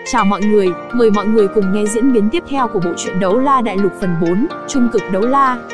Chào mọi người, mời mọi người cùng nghe diễn biến tiếp theo của bộ truyện Đấu La Đại Lục phần 4, Trung cực đấu la.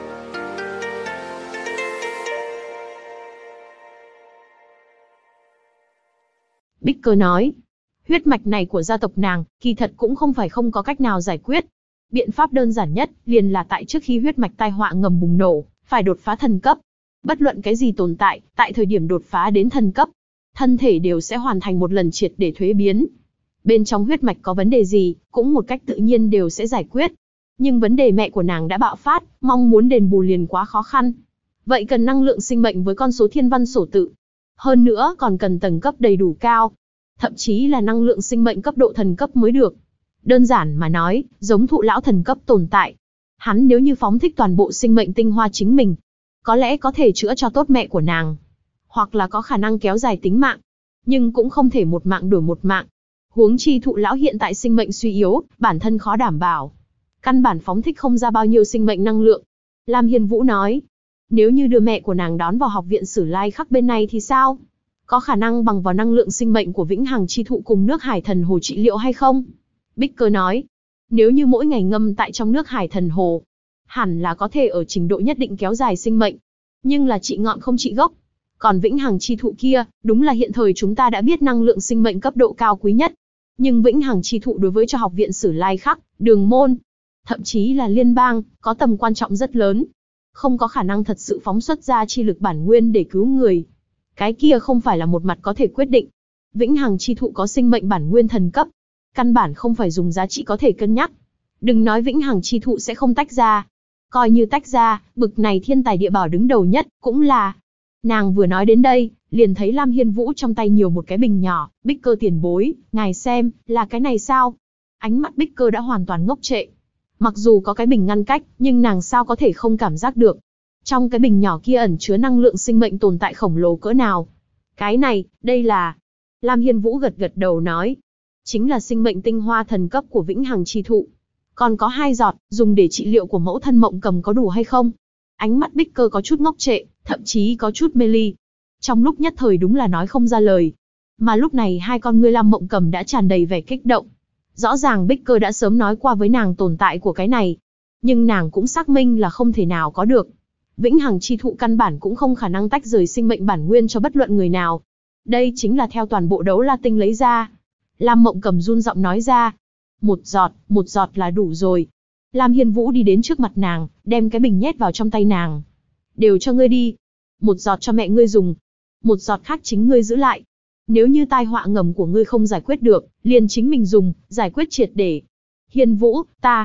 Bích Cơ nói, huyết mạch này của gia tộc nàng, kỳ thật cũng không phải không có cách nào giải quyết. Biện pháp đơn giản nhất, liền là tại trước khi huyết mạch tai họa ngầm bùng nổ, phải đột phá thần cấp. Bất luận cái gì tồn tại, tại thời điểm đột phá đến thần cấp, thân thể đều sẽ hoàn thành một lần triệt để thuế biến. Bên trong huyết mạch có vấn đề gì, cũng một cách tự nhiên đều sẽ giải quyết. Nhưng vấn đề mẹ của nàng đã bạo phát, mong muốn đền bù liền quá khó khăn. Vậy cần năng lượng sinh mệnh với con số thiên văn sổ tự. Hơn nữa còn cần tầng cấp đầy đủ cao. Thậm chí là năng lượng sinh mệnh cấp độ thần cấp mới được. Đơn giản mà nói, giống thụ lão thần cấp tồn tại. Hắn nếu như phóng thích toàn bộ sinh mệnh tinh hoa chính mình, có lẽ có thể chữa cho tốt mẹ của nàng. Hoặc là có khả năng kéo dài tính mạng. Nhưng cũng không thể một mạng đổi một mạng. Huống chi thụ lão hiện tại sinh mệnh suy yếu, bản thân khó đảm bảo. Căn bản phóng thích không ra bao nhiêu sinh mệnh năng lượng. Lam Hiên Vũ nói, nếu như đưa mẹ của nàng đón vào học viện Sử Lai Khắc bên này thì sao? Có khả năng bằng vào năng lượng sinh mệnh của Vĩnh Hằng chi thụ cùng nước Hải Thần Hồ trị liệu hay không? Bích Cơ nói, nếu như mỗi ngày ngâm tại trong nước Hải Thần Hồ, hẳn là có thể ở trình độ nhất định kéo dài sinh mệnh. Nhưng là trị ngọn không trị gốc. Còn Vĩnh Hằng chi thụ kia, đúng là hiện thời chúng ta đã biết năng lượng sinh mệnh cấp độ cao quý nhất. Nhưng Vĩnh Hằng chi thụ đối với cho học viện Sử Lai Khắc, Đường Môn, thậm chí là liên bang, có tầm quan trọng rất lớn. Không có khả năng thật sự phóng xuất ra chi lực bản nguyên để cứu người. Cái kia không phải là một mặt có thể quyết định. Vĩnh Hằng chi thụ có sinh mệnh bản nguyên thần cấp. Căn bản không phải dùng giá trị có thể cân nhắc. Đừng nói Vĩnh Hằng chi thụ sẽ không tách ra. Coi như tách ra, bực này thiên tài địa bảo đứng đầu nhất, cũng là... Nàng vừa nói đến đây, liền thấy Lam Hiên Vũ trong tay nhiều một cái bình nhỏ. Bích Cơ tiền bối, ngài xem, là cái này sao? Ánh mắt Bích Cơ đã hoàn toàn ngốc trệ. Mặc dù có cái bình ngăn cách, nhưng nàng sao có thể không cảm giác được. Trong cái bình nhỏ kia ẩn chứa năng lượng sinh mệnh tồn tại khổng lồ cỡ nào. Cái này, đây là... Lam Hiên Vũ gật gật đầu nói. Chính là sinh mệnh tinh hoa thần cấp của Vĩnh Hằng chi thụ. Còn có 2 giọt, dùng để trị liệu của mẫu thân Mộng Cầm có đủ hay không? Ánh mắt Bích Cơ có chút ngốc trệ, thậm chí có chút mê ly. Trong lúc nhất thời đúng là nói không ra lời. Mà lúc này hai con ngươi Lam Mộng Cầm đã tràn đầy vẻ kích động. Rõ ràng Bích Cơ đã sớm nói qua với nàng tồn tại của cái này. Nhưng nàng cũng xác minh là không thể nào có được. Vĩnh Hằng chi thụ căn bản cũng không khả năng tách rời sinh mệnh bản nguyên cho bất luận người nào. Đây chính là theo toàn bộ đấu la tinh lấy ra. Lam Mộng Cầm run giọng nói ra. một giọt là đủ rồi. Lam Hiên Vũ đi đến trước mặt nàng, đem cái bình nhét vào trong tay nàng. Đều cho ngươi đi. 1 giọt cho mẹ ngươi dùng. 1 giọt khác chính ngươi giữ lại. Nếu như tai họa ngầm của ngươi không giải quyết được, liền chính mình dùng, giải quyết triệt để. Hiên Vũ,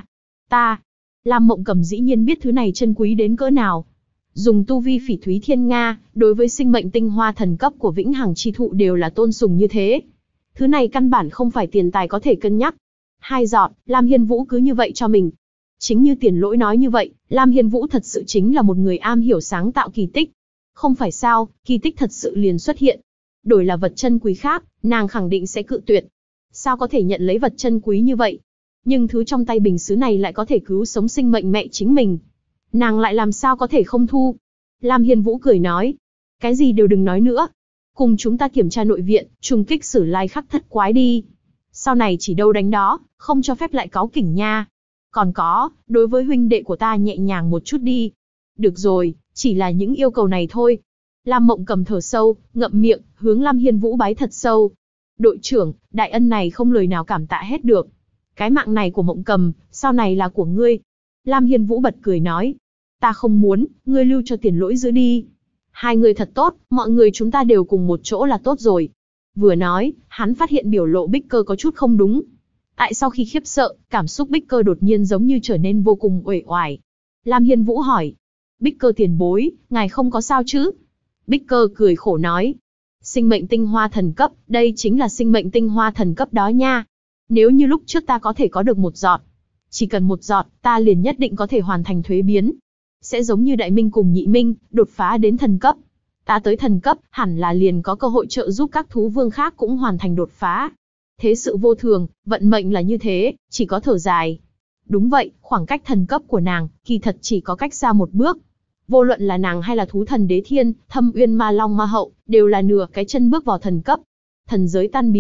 ta. Lam Mộng Cầm dĩ nhiên biết thứ này chân quý đến cỡ nào. Dùng tu vi Phỉ Thúy Thiên Nga, đối với sinh mệnh tinh hoa thần cấp của Vĩnh Hằng chi thụ đều là tôn sùng như thế. Thứ này căn bản không phải tiền tài có thể cân nhắc. 2 giọt, Lam Hiên Vũ cứ như vậy cho mình. Chính như Tiền Lỗi nói như vậy, Lam Hiên Vũ thật sự chính là một người am hiểu sáng tạo kỳ tích. Không phải sao, kỳ tích thật sự liền xuất hiện. Đổi là vật chân quý khác, nàng khẳng định sẽ cự tuyệt. Sao có thể nhận lấy vật chân quý như vậy? Nhưng thứ trong tay bình sứ này lại có thể cứu sống sinh mệnh mẹ chính mình. Nàng lại làm sao có thể không thu? Lam Hiên Vũ cười nói. Cái gì đều đừng nói nữa. Cùng chúng ta kiểm tra nội viện, trùng kích Sử Lai Khắc thất quái đi. Sau này chỉ đâu đánh đó, không cho phép lại cáu kỉnh nha. Còn có, đối với huynh đệ của ta nhẹ nhàng một chút đi. Được rồi, chỉ là những yêu cầu này thôi. Lam Mộng Cầm thở sâu, ngậm miệng, hướng Lam Hiên Vũ bái thật sâu. Đội trưởng, đại ân này không lời nào cảm tạ hết được. Cái mạng này của Mộng Cầm, sau này là của ngươi. Lam Hiên Vũ bật cười nói. Ta không muốn, ngươi lưu cho Tiền Lỗi giữ đi. Hai người thật tốt, mọi người chúng ta đều cùng một chỗ là tốt rồi. Vừa nói, hắn phát hiện biểu lộ Bích Cơ có chút không đúng. Tại sau khi khiếp sợ, cảm xúc Bích Cơ đột nhiên giống như trở nên vô cùng uể oải. Lam Hiên Vũ hỏi. Bích Cơ tiền bối, ngài không có sao chứ? Bích Cơ cười khổ nói. Sinh mệnh tinh hoa thần cấp, đây chính là sinh mệnh tinh hoa thần cấp đó nha. Nếu như lúc trước ta có thể có được 1 giọt. Chỉ cần 1 giọt, ta liền nhất định có thể hoàn thành thuế biến. Sẽ giống như Đại Minh cùng Nhị Minh, đột phá đến thần cấp. Ta tới thần cấp, hẳn là liền có cơ hội trợ giúp các thú vương khác cũng hoàn thành đột phá. Thế sự vô thường, vận mệnh là như thế, chỉ có thở dài. Đúng vậy, khoảng cách thần cấp của nàng, kỳ thật chỉ có cách xa 1 bước. Vô luận là nàng hay là thú thần Đế Thiên, Thâm Uyên Ma Long Ma Hậu, đều là nửa cái chân bước vào thần cấp. Thần giới tan biến,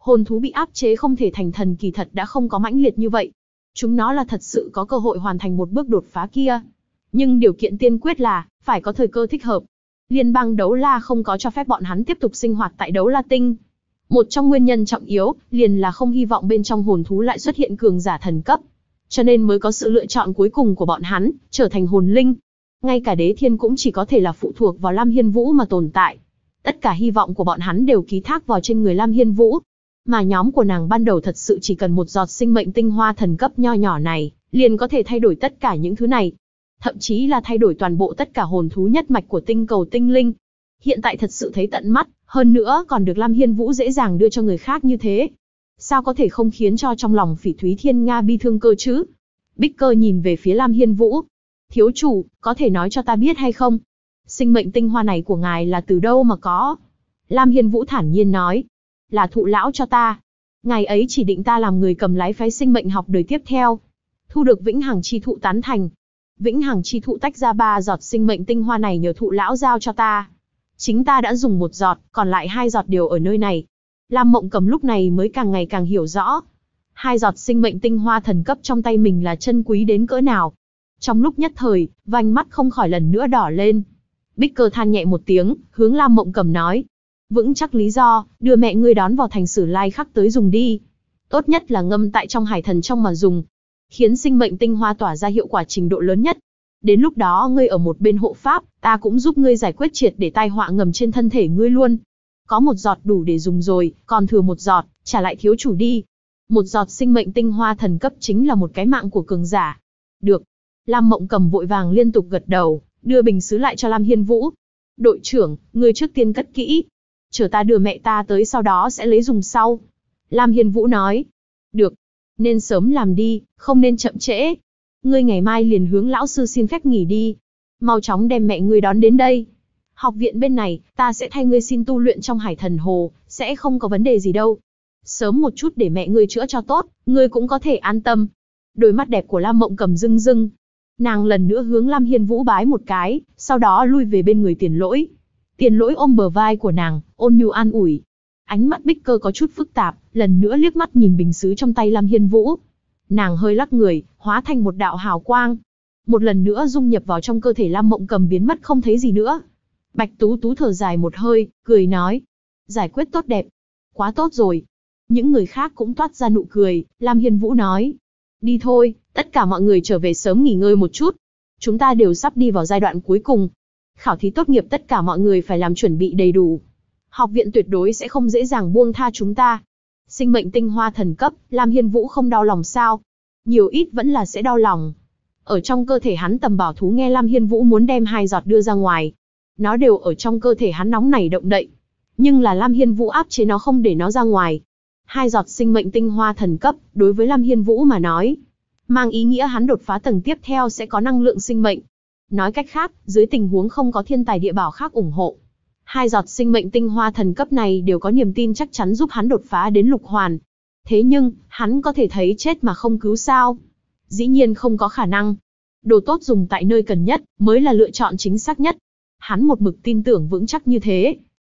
Hồn thú bị áp chế không thể thành thần kỳ thật đã không có mãnh liệt như vậy. Chúng nó là thật sự có cơ hội hoàn thành một bước đột phá kia. Nhưng điều kiện tiên quyết là, phải có thời cơ thích hợp. Liên bang Đấu La không có cho phép bọn hắn tiếp tục sinh hoạt tại Đấu La Tinh. Một trong nguyên nhân trọng yếu, liền là không hy vọng bên trong hồn thú lại xuất hiện cường giả thần cấp. Cho nên mới có sự lựa chọn cuối cùng của bọn hắn, trở thành hồn linh. Ngay cả Đế Thiên cũng chỉ có thể là phụ thuộc vào Lam Hiên Vũ mà tồn tại. Tất cả hy vọng của bọn hắn đều ký thác vào trên người Lam Hiên Vũ. Mà nhóm của nàng ban đầu thật sự chỉ cần một giọt sinh mệnh tinh hoa thần cấp nho nhỏ này, liền có thể thay đổi tất cả những thứ này. Thậm chí là thay đổi toàn bộ tất cả hồn thú nhất mạch của tinh cầu tinh linh. Hiện tại thật sự thấy tận mắt, hơn nữa còn được Lam Hiên Vũ dễ dàng đưa cho người khác như thế. Sao có thể không khiến cho trong lòng Phỉ Thúy Thiên Nga bi thương cơ chứ? Bích Cơ nhìn về phía Lam Hiên Vũ. Thiếu chủ, có thể nói cho ta biết hay không? Sinh mệnh tinh hoa này của ngài là từ đâu mà có? Lam Hiên Vũ thản nhiên nói. Là thụ lão cho ta. Ngài ấy chỉ định ta làm người cầm lái phái sinh mệnh học đời tiếp theo. Thu được vĩnh hằng chi thụ tán thành. Vĩnh hằng chi thụ tách ra 3 giọt sinh mệnh tinh hoa này nhờ thụ lão giao cho ta. Chính ta đã dùng 1 giọt, còn lại 2 giọt đều ở nơi này. Lam Mộng Cầm lúc này mới càng ngày càng hiểu rõ. 2 giọt sinh mệnh tinh hoa thần cấp trong tay mình là chân quý đến cỡ nào. Trong lúc nhất thời, vành mắt không khỏi lần nữa đỏ lên. Bích Cơ than nhẹ một tiếng, hướng Lam Mộng Cầm nói. Vững chắc lý do, đưa mẹ ngươi đón vào thành Sử Lai Khắc tới dùng đi. Tốt nhất là ngâm tại trong hải thần trong mà dùng. Khiến sinh mệnh tinh hoa tỏa ra hiệu quả trình độ lớn nhất. Đến lúc đó ngươi ở một bên hộ pháp, ta cũng giúp ngươi giải quyết triệt để tai họa ngầm trên thân thể ngươi luôn. Có 1 giọt đủ để dùng rồi, còn thừa 1 giọt, trả lại thiếu chủ đi. 1 giọt sinh mệnh tinh hoa thần cấp chính là một cái mạng của cường giả. Được. Lam Mộng Cầm vội vàng liên tục gật đầu, đưa bình sứ lại cho Lam Hiên Vũ. Đội trưởng, ngươi trước tiên cất kỹ. Chờ ta đưa mẹ ta tới sau đó sẽ lấy dùng sau. Lam Hiên Vũ nói. Được. Nên sớm làm đi, không nên chậm trễ. Ngươi ngày mai liền hướng lão sư xin phép nghỉ đi. Mau chóng đem mẹ ngươi đón đến đây. Học viện bên này, ta sẽ thay ngươi xin tu luyện trong Hải Thần Hồ, sẽ không có vấn đề gì đâu. Sớm một chút để mẹ ngươi chữa cho tốt, ngươi cũng có thể an tâm. Đôi mắt đẹp của Lam Mộng Cầm rưng rưng. Nàng lần nữa hướng Lam Hiên Vũ bái một cái, sau đó lui về bên người Tiền Lỗi. Tiền Lỗi ôm bờ vai của nàng, ôn nhu an ủi. Ánh mắt Bích Cơ có chút phức tạp, lần nữa liếc mắt nhìn bình sứ trong tay Lam Hiên Vũ. Nàng hơi lắc người, hóa thành một đạo hào quang. Một lần nữa dung nhập vào trong cơ thể Lam Mộng Cầm biến mất không thấy gì nữa. Bạch Tú Tú thở dài một hơi, cười nói. Giải quyết tốt đẹp. Quá tốt rồi. Những người khác cũng toát ra nụ cười, Lam Hiên Vũ nói. Đi thôi, tất cả mọi người trở về sớm nghỉ ngơi một chút. Chúng ta đều sắp đi vào giai đoạn cuối cùng. Khảo thí tốt nghiệp tất cả mọi người phải làm chuẩn bị đầy đủ. Học viện tuyệt đối sẽ không dễ dàng buông tha chúng ta. Sinh mệnh tinh hoa thần cấp, Lam Hiên Vũ không đau lòng sao? Nhiều ít vẫn là sẽ đau lòng. Ở trong cơ thể hắn tầm bảo thú nghe Lam Hiên Vũ muốn đem 2 giọt đưa ra ngoài. Nó đều ở trong cơ thể hắn nóng nảy động đậy. Nhưng là Lam Hiên Vũ áp chế nó không để nó ra ngoài. 2 giọt sinh mệnh tinh hoa thần cấp, đối với Lam Hiên Vũ mà nói, mang ý nghĩa hắn đột phá tầng tiếp theo sẽ có năng lượng sinh mệnh. Nói cách khác, dưới tình huống không có thiên tài địa bảo khác ủng hộ, 2 giọt sinh mệnh tinh hoa thần cấp này đều có niềm tin chắc chắn giúp hắn đột phá đến lục hoàn. Thế nhưng, hắn có thể thấy chết mà không cứu sao? Dĩ nhiên không có khả năng. Đồ tốt dùng tại nơi cần nhất, mới là lựa chọn chính xác nhất. Hắn một mực tin tưởng vững chắc như thế.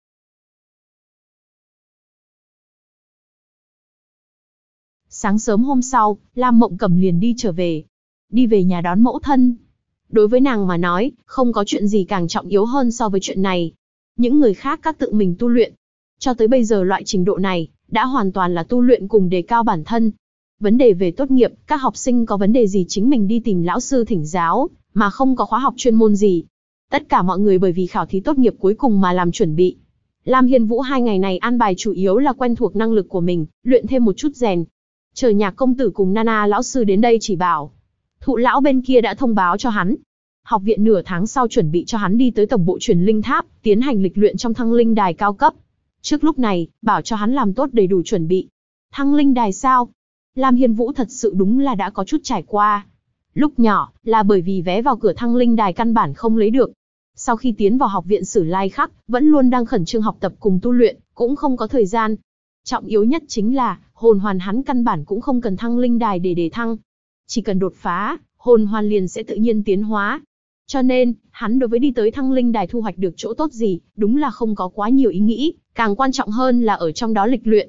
Sáng sớm hôm sau, Lam Mộng Cầm liền đi trở về. Đi về nhà đón mẫu thân. Đối với nàng mà nói, không có chuyện gì càng trọng yếu hơn so với chuyện này. Những người khác các tự mình tu luyện. Cho tới bây giờ loại trình độ này, đã hoàn toàn là tu luyện cùng đề cao bản thân. Vấn đề về tốt nghiệp, các học sinh có vấn đề gì chính mình đi tìm lão sư thỉnh giáo, mà không có khóa học chuyên môn gì. Tất cả mọi người bởi vì khảo thí tốt nghiệp cuối cùng mà làm chuẩn bị. Lam Hiên Vũ 2 ngày này an bài chủ yếu là quen thuộc năng lực của mình, luyện thêm một chút rèn. Chờ Nhạc công tử cùng Nana lão sư đến đây chỉ bảo. Thụ lão bên kia đã thông báo cho hắn. Học viện nửa tháng sau chuẩn bị cho hắn đi tới tổng bộ truyền linh tháp, tiến hành lịch luyện trong thăng linh đài cao cấp. Trước lúc này, bảo cho hắn làm tốt đầy đủ chuẩn bị. Thăng linh đài sao? Lam Hiên Vũ thật sự đúng là đã có chút trải qua. Lúc nhỏ, là bởi vì vé vào cửa thăng linh đài căn bản không lấy được. Sau khi tiến vào học viện Sử Lai Khắc, vẫn luôn đang khẩn trương học tập cùng tu luyện, cũng không có thời gian. Trọng yếu nhất chính là, hồn hoàn hắn căn bản cũng không cần thăng linh đài để đề thăng. Chỉ cần đột phá, hồn hoàn liền sẽ tự nhiên tiến hóa. Cho nên, hắn đối với đi tới thăng linh đài thu hoạch được chỗ tốt gì, đúng là không có quá nhiều ý nghĩ, càng quan trọng hơn là ở trong đó lịch luyện.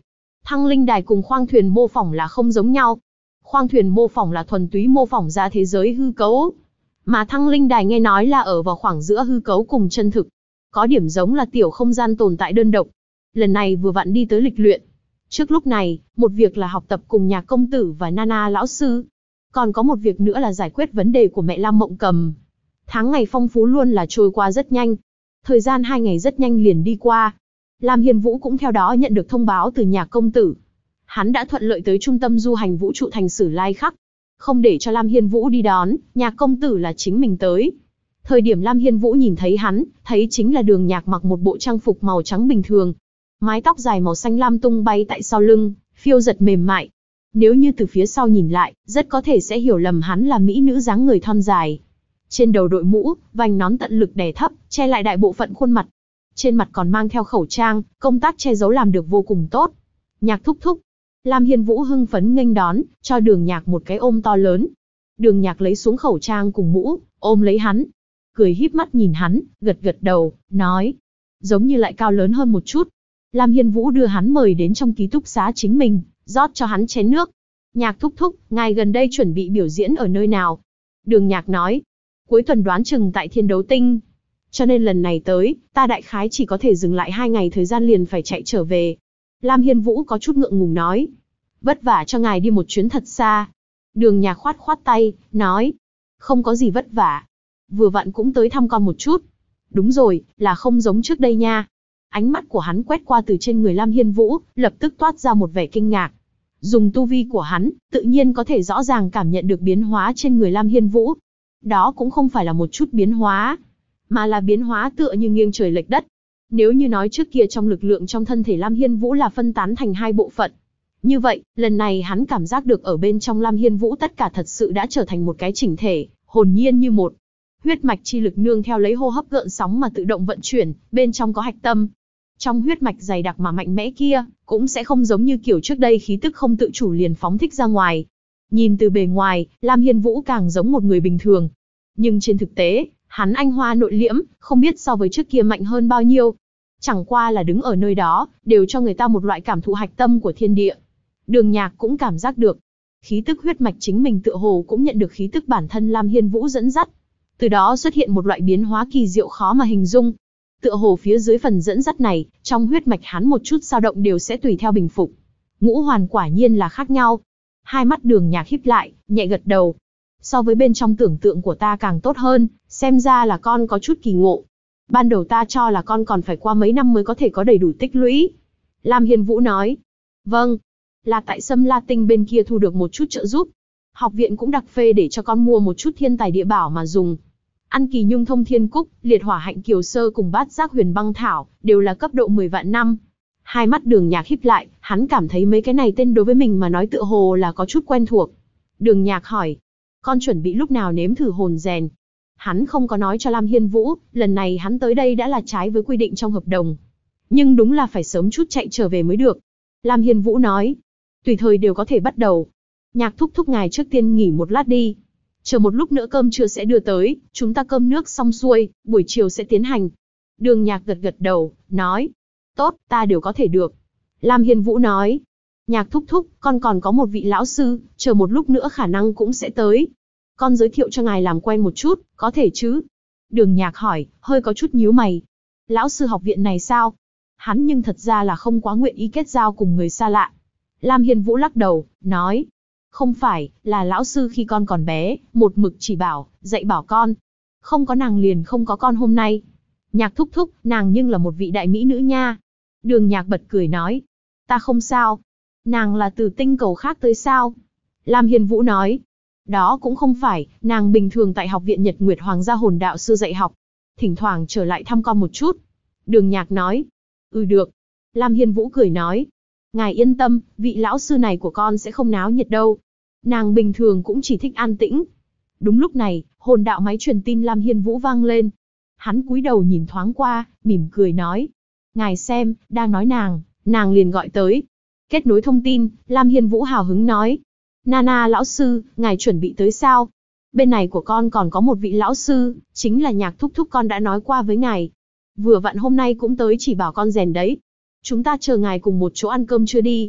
Thăng linh đài cùng khoang thuyền mô phỏng là không giống nhau. Khoang thuyền mô phỏng là thuần túy mô phỏng ra thế giới hư cấu, mà thăng linh đài nghe nói là ở vào khoảng giữa hư cấu cùng chân thực. Có điểm giống là tiểu không gian tồn tại đơn độc. Lần này vừa vặn đi tới lịch luyện. Trước lúc này, một việc là học tập cùng Nhạc công tử và Nana lão sư. Còn có một việc nữa là giải quyết vấn đề của mẹ Lam Mộng Cầm. Tháng ngày phong phú luôn là trôi qua rất nhanh. Thời gian 2 ngày rất nhanh liền đi qua. Lam Hiên Vũ cũng theo đó nhận được thông báo từ Nhạc công tử. Hắn đã thuận lợi tới trung tâm du hành vũ trụ thành Sử Lai Khắc. Không để cho Lam Hiên Vũ đi đón, Nhạc công tử là chính mình tới. Thời điểm Lam Hiên Vũ nhìn thấy hắn, thấy chính là Đường Nhạc mặc một bộ trang phục màu trắng bình thường. Mái tóc dài màu xanh lam tung bay tại sau lưng, phiêu giật mềm mại. Nếu như từ phía sau nhìn lại, rất có thể sẽ hiểu lầm hắn là mỹ nữ dáng người thon dài. Trên đầu đội mũ, vành nón tận lực đè thấp, che lại đại bộ phận khuôn mặt. Trên mặt còn mang theo khẩu trang, công tác che giấu làm được vô cùng tốt. Nhạc thúc thúc. Lam Hiên Vũ hưng phấn nghênh đón, cho Đường Nhạc một cái ôm to lớn. Đường Nhạc lấy xuống khẩu trang cùng mũ, ôm lấy hắn. Cười híp mắt nhìn hắn, gật gật đầu, nói. Giống như lại cao lớn hơn một chút. Lam Hiên Vũ đưa hắn mời đến trong ký túc xá chính mình, rót cho hắn chén nước. Nhạc thúc thúc, ngài gần đây chuẩn bị biểu diễn ở nơi nào? Đường Nhạc nói. Cuối tuần đoán chừng tại Thiên Đấu Tinh. Cho nên lần này tới, ta đại khái chỉ có thể dừng lại 2 ngày thời gian liền phải chạy trở về. Lam Hiên Vũ có chút ngượng ngùng nói. Vất vả cho ngài đi một chuyến thật xa. Đường Nhạc khoát khoát tay, nói. Không có gì vất vả. Vừa vặn cũng tới thăm con một chút. Đúng rồi, là không giống trước đây nha. Ánh mắt của hắn quét qua từ trên người Lam Hiên Vũ, lập tức toát ra một vẻ kinh ngạc. Dùng tu vi của hắn, tự nhiên có thể rõ ràng cảm nhận được biến hóa trên người Lam Hiên Vũ. Đó cũng không phải là một chút biến hóa, mà là biến hóa tựa như nghiêng trời lệch đất. Nếu như nói trước kia trong lực lượng trong thân thể Lam Hiên Vũ là phân tán thành 2 bộ phận, như vậy, lần này hắn cảm giác được ở bên trong Lam Hiên Vũ tất cả thật sự đã trở thành một cái chỉnh thể, hồn nhiên như một. Huyết mạch chi lực nương theo lấy hô hấp gợn sóng mà tự động vận chuyển, bên trong có hạch tâm. Trong huyết mạch dày đặc mà mạnh mẽ kia, cũng sẽ không giống như kiểu trước đây khí tức không tự chủ liền phóng thích ra ngoài. Nhìn từ bề ngoài, Lam Hiên Vũ càng giống một người bình thường. Nhưng trên thực tế, hắn anh hoa nội liễm, không biết so với trước kia mạnh hơn bao nhiêu. Chẳng qua là đứng ở nơi đó, đều cho người ta một loại cảm thụ hạch tâm của thiên địa. Đường Nhạc cũng cảm giác được. Khí tức huyết mạch chính mình tựa hồ cũng nhận được khí tức bản thân Lam Hiên Vũ dẫn dắt. Từ đó xuất hiện một loại biến hóa kỳ diệu khó mà hình dung. Tựa hồ phía dưới phần dẫn dắt này, trong huyết mạch hắn một chút dao động đều sẽ tùy theo bình phục. Ngũ hoàn quả nhiên là khác nhau. Hai mắt Đường Nhạc híp lại, nhẹ gật đầu. So với bên trong tưởng tượng của ta càng tốt hơn, xem ra là con có chút kỳ ngộ. Ban đầu ta cho là con còn phải qua mấy năm mới có thể có đầy đủ tích lũy. Lam Hiên Vũ nói. Vâng, là tại Sâm La Tinh bên kia thu được một chút trợ giúp. Học viện cũng đặc phê để cho con mua một chút thiên tài địa bảo mà dùng. Ăn kỳ nhung thông thiên cúc, liệt hỏa hạnh kiều sơ cùng bát giác huyền băng thảo, đều là cấp độ 10 vạn năm. Hai mắt Đường Nhạc híp lại, hắn cảm thấy mấy cái này tên đối với mình mà nói tựa hồ là có chút quen thuộc. Đường Nhạc hỏi, con chuẩn bị lúc nào nếm thử hồn rèn? Hắn không có nói cho Lam Hiên Vũ, lần này hắn tới đây đã là trái với quy định trong hợp đồng. Nhưng đúng là phải sớm chút chạy trở về mới được. Lam Hiên Vũ nói, tùy thời đều có thể bắt đầu. Nhạc thúc thúc ngài trước tiên nghỉ một lát đi. Chờ một lúc nữa cơm trưa sẽ đưa tới, chúng ta cơm nước xong xuôi, buổi chiều sẽ tiến hành. Đường Nhạc gật gật đầu, nói, tốt, ta đều có thể được. Lam Hiên Vũ nói, Nhạc thúc thúc, con còn có một vị lão sư, chờ một lúc nữa khả năng cũng sẽ tới. Con giới thiệu cho ngài làm quen một chút, có thể chứ? Đường Nhạc hỏi, hơi có chút nhíu mày. Lão sư học viện này sao? Hắn nhưng thật ra là không quá nguyện ý kết giao cùng người xa lạ. Lam Hiên Vũ lắc đầu, nói, không phải, là lão sư khi con còn bé, một mực chỉ bảo, dạy bảo con. Không có nàng liền không có con hôm nay. Nhạc thúc thúc, nàng nhưng là một vị đại mỹ nữ nha. Đường Nhạc bật cười nói, ta không sao. Nàng là từ tinh cầu khác tới sao? Lam Hiên Vũ nói, đó cũng không phải, nàng bình thường tại học viện Nhật Nguyệt Hoàng gia hồn đạo sư dạy học. Thỉnh thoảng trở lại thăm con một chút. Đường Nhạc nói, được. Lam Hiên Vũ cười nói, ngài yên tâm, vị lão sư này của con sẽ không náo nhiệt đâu. Nàng bình thường cũng chỉ thích an tĩnh. Đúng lúc này, hồn đạo máy truyền tin Lam Hiên Vũ vang lên. Hắn cúi đầu nhìn thoáng qua, mỉm cười nói, ngài xem, đang nói nàng liền gọi tới. Kết nối thông tin, Lam Hiên Vũ hào hứng nói, Nana lão sư, ngài chuẩn bị tới sao? Bên này của con còn có một vị lão sư, chính là Nhạc thúc thúc con đã nói qua với ngài. Vừa vặn hôm nay cũng tới chỉ bảo con rèn đấy. Chúng ta chờ ngài cùng một chỗ ăn cơm trưa đi.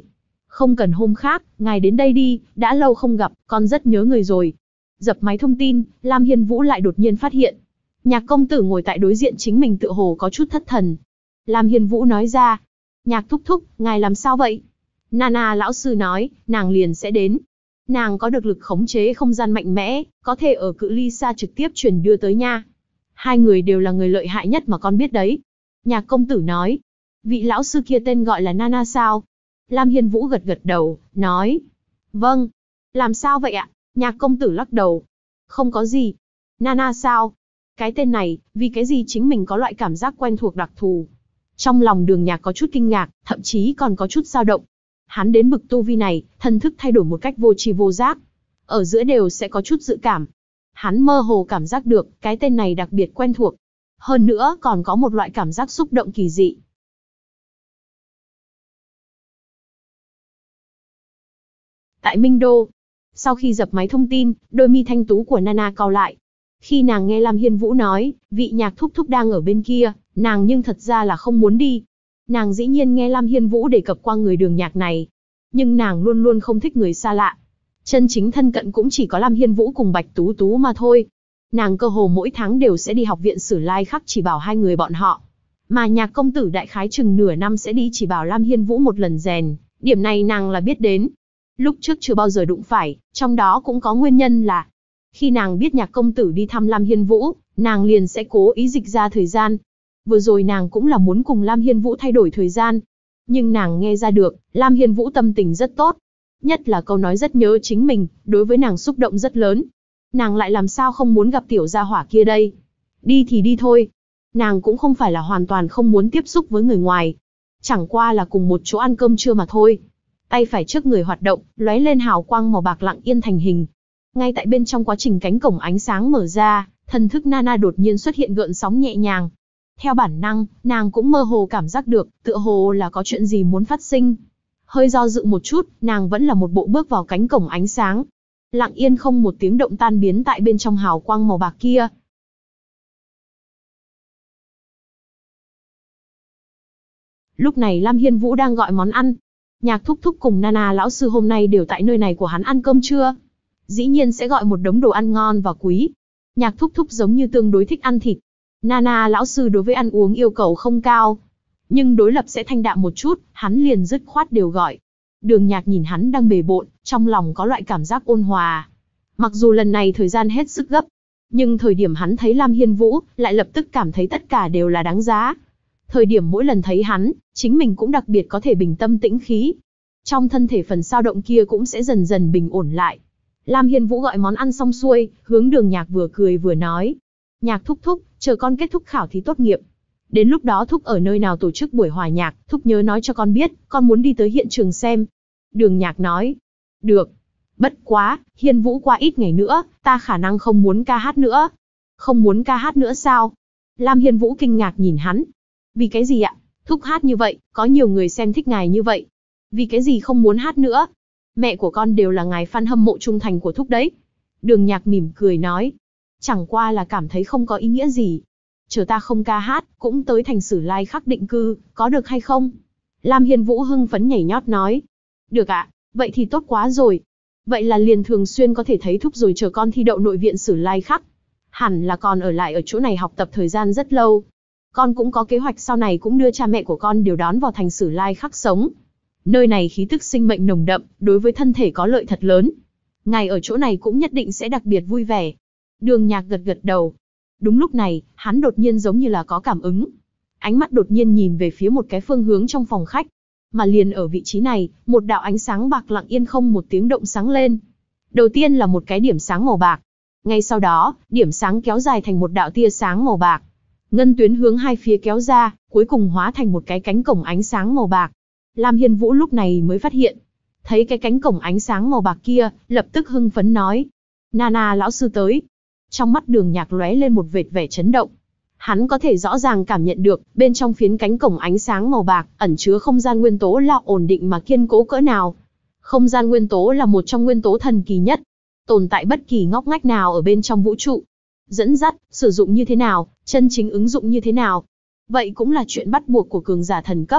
Không cần hôm khác, ngài đến đây đi, đã lâu không gặp, con rất nhớ người rồi. Dập máy thông tin, Lam Hiên Vũ lại đột nhiên phát hiện. Nhạc công tử ngồi tại đối diện chính mình tựa hồ có chút thất thần. Lam Hiên Vũ nói ra. Nhạc thúc thúc, ngài làm sao vậy? Nana lão sư nói, nàng liền sẽ đến. Nàng có được lực khống chế không gian mạnh mẽ, có thể ở cự ly xa trực tiếp truyền đưa tới nha. Hai người đều là người lợi hại nhất mà con biết đấy. Nhạc công tử nói. Vị lão sư kia tên gọi là Nana sao? Lam Hiên Vũ gật gật đầu, nói. Vâng. Làm sao vậy ạ? Nhạc công tử lắc đầu. Không có gì. Nana sao? Cái tên này, vì cái gì chính mình có loại cảm giác quen thuộc đặc thù. Trong lòng Đường Nhạc có chút kinh ngạc, thậm chí còn có chút dao động. Hắn đến bực tu vi này, thần thức thay đổi một cách vô tri vô giác. Ở giữa đều sẽ có chút dự cảm. Hắn mơ hồ cảm giác được, cái tên này đặc biệt quen thuộc. Hơn nữa còn có một loại cảm giác xúc động kỳ dị. Tại Minh Đô, sau khi dập máy thông tin, đôi mi thanh tú của Nana cau lại. Khi nàng nghe Lam Hiên Vũ nói, vị nhạc thúc thúc đang ở bên kia, nàng nhưng thật ra là không muốn đi. Nàng dĩ nhiên nghe Lam Hiên Vũ đề cập qua người Đường Nhạc này. Nhưng nàng luôn luôn không thích người xa lạ. Chân chính thân cận cũng chỉ có Lam Hiên Vũ cùng Bạch Tú Tú mà thôi. Nàng cơ hồ mỗi tháng đều sẽ đi học viện Sử Lai Khắc chỉ bảo hai người bọn họ. Mà Nhạc công tử đại khái chừng nửa năm sẽ đi chỉ bảo Lam Hiên Vũ một lần rèn. Điểm này nàng là biết đến. Lúc trước chưa bao giờ đụng phải, trong đó cũng có nguyên nhân là khi nàng biết Nhạc công tử đi thăm Lam Hiên Vũ, nàng liền sẽ cố ý dịch ra thời gian. Vừa rồi nàng cũng là muốn cùng Lam Hiên Vũ thay đổi thời gian. Nhưng nàng nghe ra được, Lam Hiên Vũ tâm tình rất tốt. Nhất là câu nói rất nhớ chính mình, đối với nàng xúc động rất lớn. Nàng lại làm sao không muốn gặp tiểu gia hỏa kia đây? Đi thì đi thôi. Nàng cũng không phải là hoàn toàn không muốn tiếp xúc với người ngoài. Chẳng qua là cùng một chỗ ăn cơm trưa mà thôi. Tay phải trước người hoạt động, lóe lên hào quang màu bạc lặng yên thành hình. Ngay tại bên trong quá trình cánh cổng ánh sáng mở ra, thần thức Nana đột nhiên xuất hiện gợn sóng nhẹ nhàng. Theo bản năng, nàng cũng mơ hồ cảm giác được, tựa hồ là có chuyện gì muốn phát sinh. Hơi do dự một chút, nàng vẫn là một bộ bước vào cánh cổng ánh sáng. Lặng yên không một tiếng động tan biến tại bên trong hào quang màu bạc kia. Lúc này Lam Hiên Vũ đang gọi món ăn. Nhạc thúc thúc cùng Nana lão sư hôm nay đều tại nơi này của hắn ăn cơm trưa. Dĩ nhiên sẽ gọi một đống đồ ăn ngon và quý. Nhạc thúc thúc giống như tương đối thích ăn thịt. Nana lão sư đối với ăn uống yêu cầu không cao. Nhưng đối lập sẽ thanh đạm một chút, hắn liền dứt khoát đều gọi. Đường Nhạc nhìn hắn đang bề bộn, trong lòng có loại cảm giác ôn hòa. Mặc dù lần này thời gian hết sức gấp, nhưng thời điểm hắn thấy Lam Hiên Vũ, lại lập tức cảm thấy tất cả đều là đáng giá. Thời điểm mỗi lần thấy hắn, chính mình cũng đặc biệt có thể bình tâm tĩnh khí. Trong thân thể phần dao động kia cũng sẽ dần dần bình ổn lại. Lam Hiên Vũ gọi món ăn xong xuôi, hướng Đường Nhạc vừa cười vừa nói. Nhạc thúc thúc, chờ con kết thúc khảo thí tốt nghiệp. Đến lúc đó thúc ở nơi nào tổ chức buổi hòa nhạc, thúc nhớ nói cho con biết, con muốn đi tới hiện trường xem. Đường Nhạc nói. Được. Bất quá, Hiên Vũ qua ít ngày nữa, ta khả năng không muốn ca hát nữa. Không muốn ca hát nữa sao? Lam Hiên Vũ kinh ngạc nhìn hắn. Vì cái gì ạ? Thúc hát như vậy, có nhiều người xem thích ngài như vậy. Vì cái gì không muốn hát nữa? Mẹ của con đều là ngài fan hâm mộ trung thành của thúc đấy. Đường Nhạc mỉm cười nói. Chẳng qua là cảm thấy không có ý nghĩa gì. Chờ ta không ca hát, cũng tới thành Sử Lai Khắc định cư, có được hay không? Lam Hiên Vũ hưng phấn nhảy nhót nói. Được ạ, vậy thì tốt quá rồi. Vậy là liền thường xuyên có thể thấy thúc rồi, chờ con thi đậu nội viện Sử Lai Khắc. Hẳn là còn ở lại ở chỗ này học tập thời gian rất lâu. Con cũng có kế hoạch sau này cũng đưa cha mẹ của con đều đón vào thành Sử Lai Khắc sống. Nơi này khí tức sinh mệnh nồng đậm, đối với thân thể có lợi thật lớn. Ngài ở chỗ này cũng nhất định sẽ đặc biệt vui vẻ. Đường Nhạc gật gật đầu. Đúng lúc này, hắn đột nhiên giống như là có cảm ứng. Ánh mắt đột nhiên nhìn về phía một cái phương hướng trong phòng khách. Mà liền ở vị trí này, một đạo ánh sáng bạc lặng yên không một tiếng động sáng lên. Đầu tiên là một cái điểm sáng màu bạc. Ngay sau đó, điểm sáng kéo dài thành một đạo tia sáng màu bạc. Ngân tuyến hướng hai phía kéo ra, cuối cùng hóa thành một cái cánh cổng ánh sáng màu bạc. Lam Hiên Vũ lúc này mới phát hiện. Thấy cái cánh cổng ánh sáng màu bạc kia, lập tức hưng phấn nói. Nana lão sư tới. Trong mắt Đường Nhạc lóe lên một vệt vẻ chấn động. Hắn có thể rõ ràng cảm nhận được, bên trong phiến cánh cổng ánh sáng màu bạc, ẩn chứa không gian nguyên tố là ổn định mà kiên cố cỡ nào. Không gian nguyên tố là một trong nguyên tố thần kỳ nhất. Tồn tại bất kỳ ngóc ngách nào ở bên trong vũ trụ. Dẫn dắt, sử dụng như thế nào, chân chính ứng dụng như thế nào. Vậy cũng là chuyện bắt buộc của cường giả thần cấp.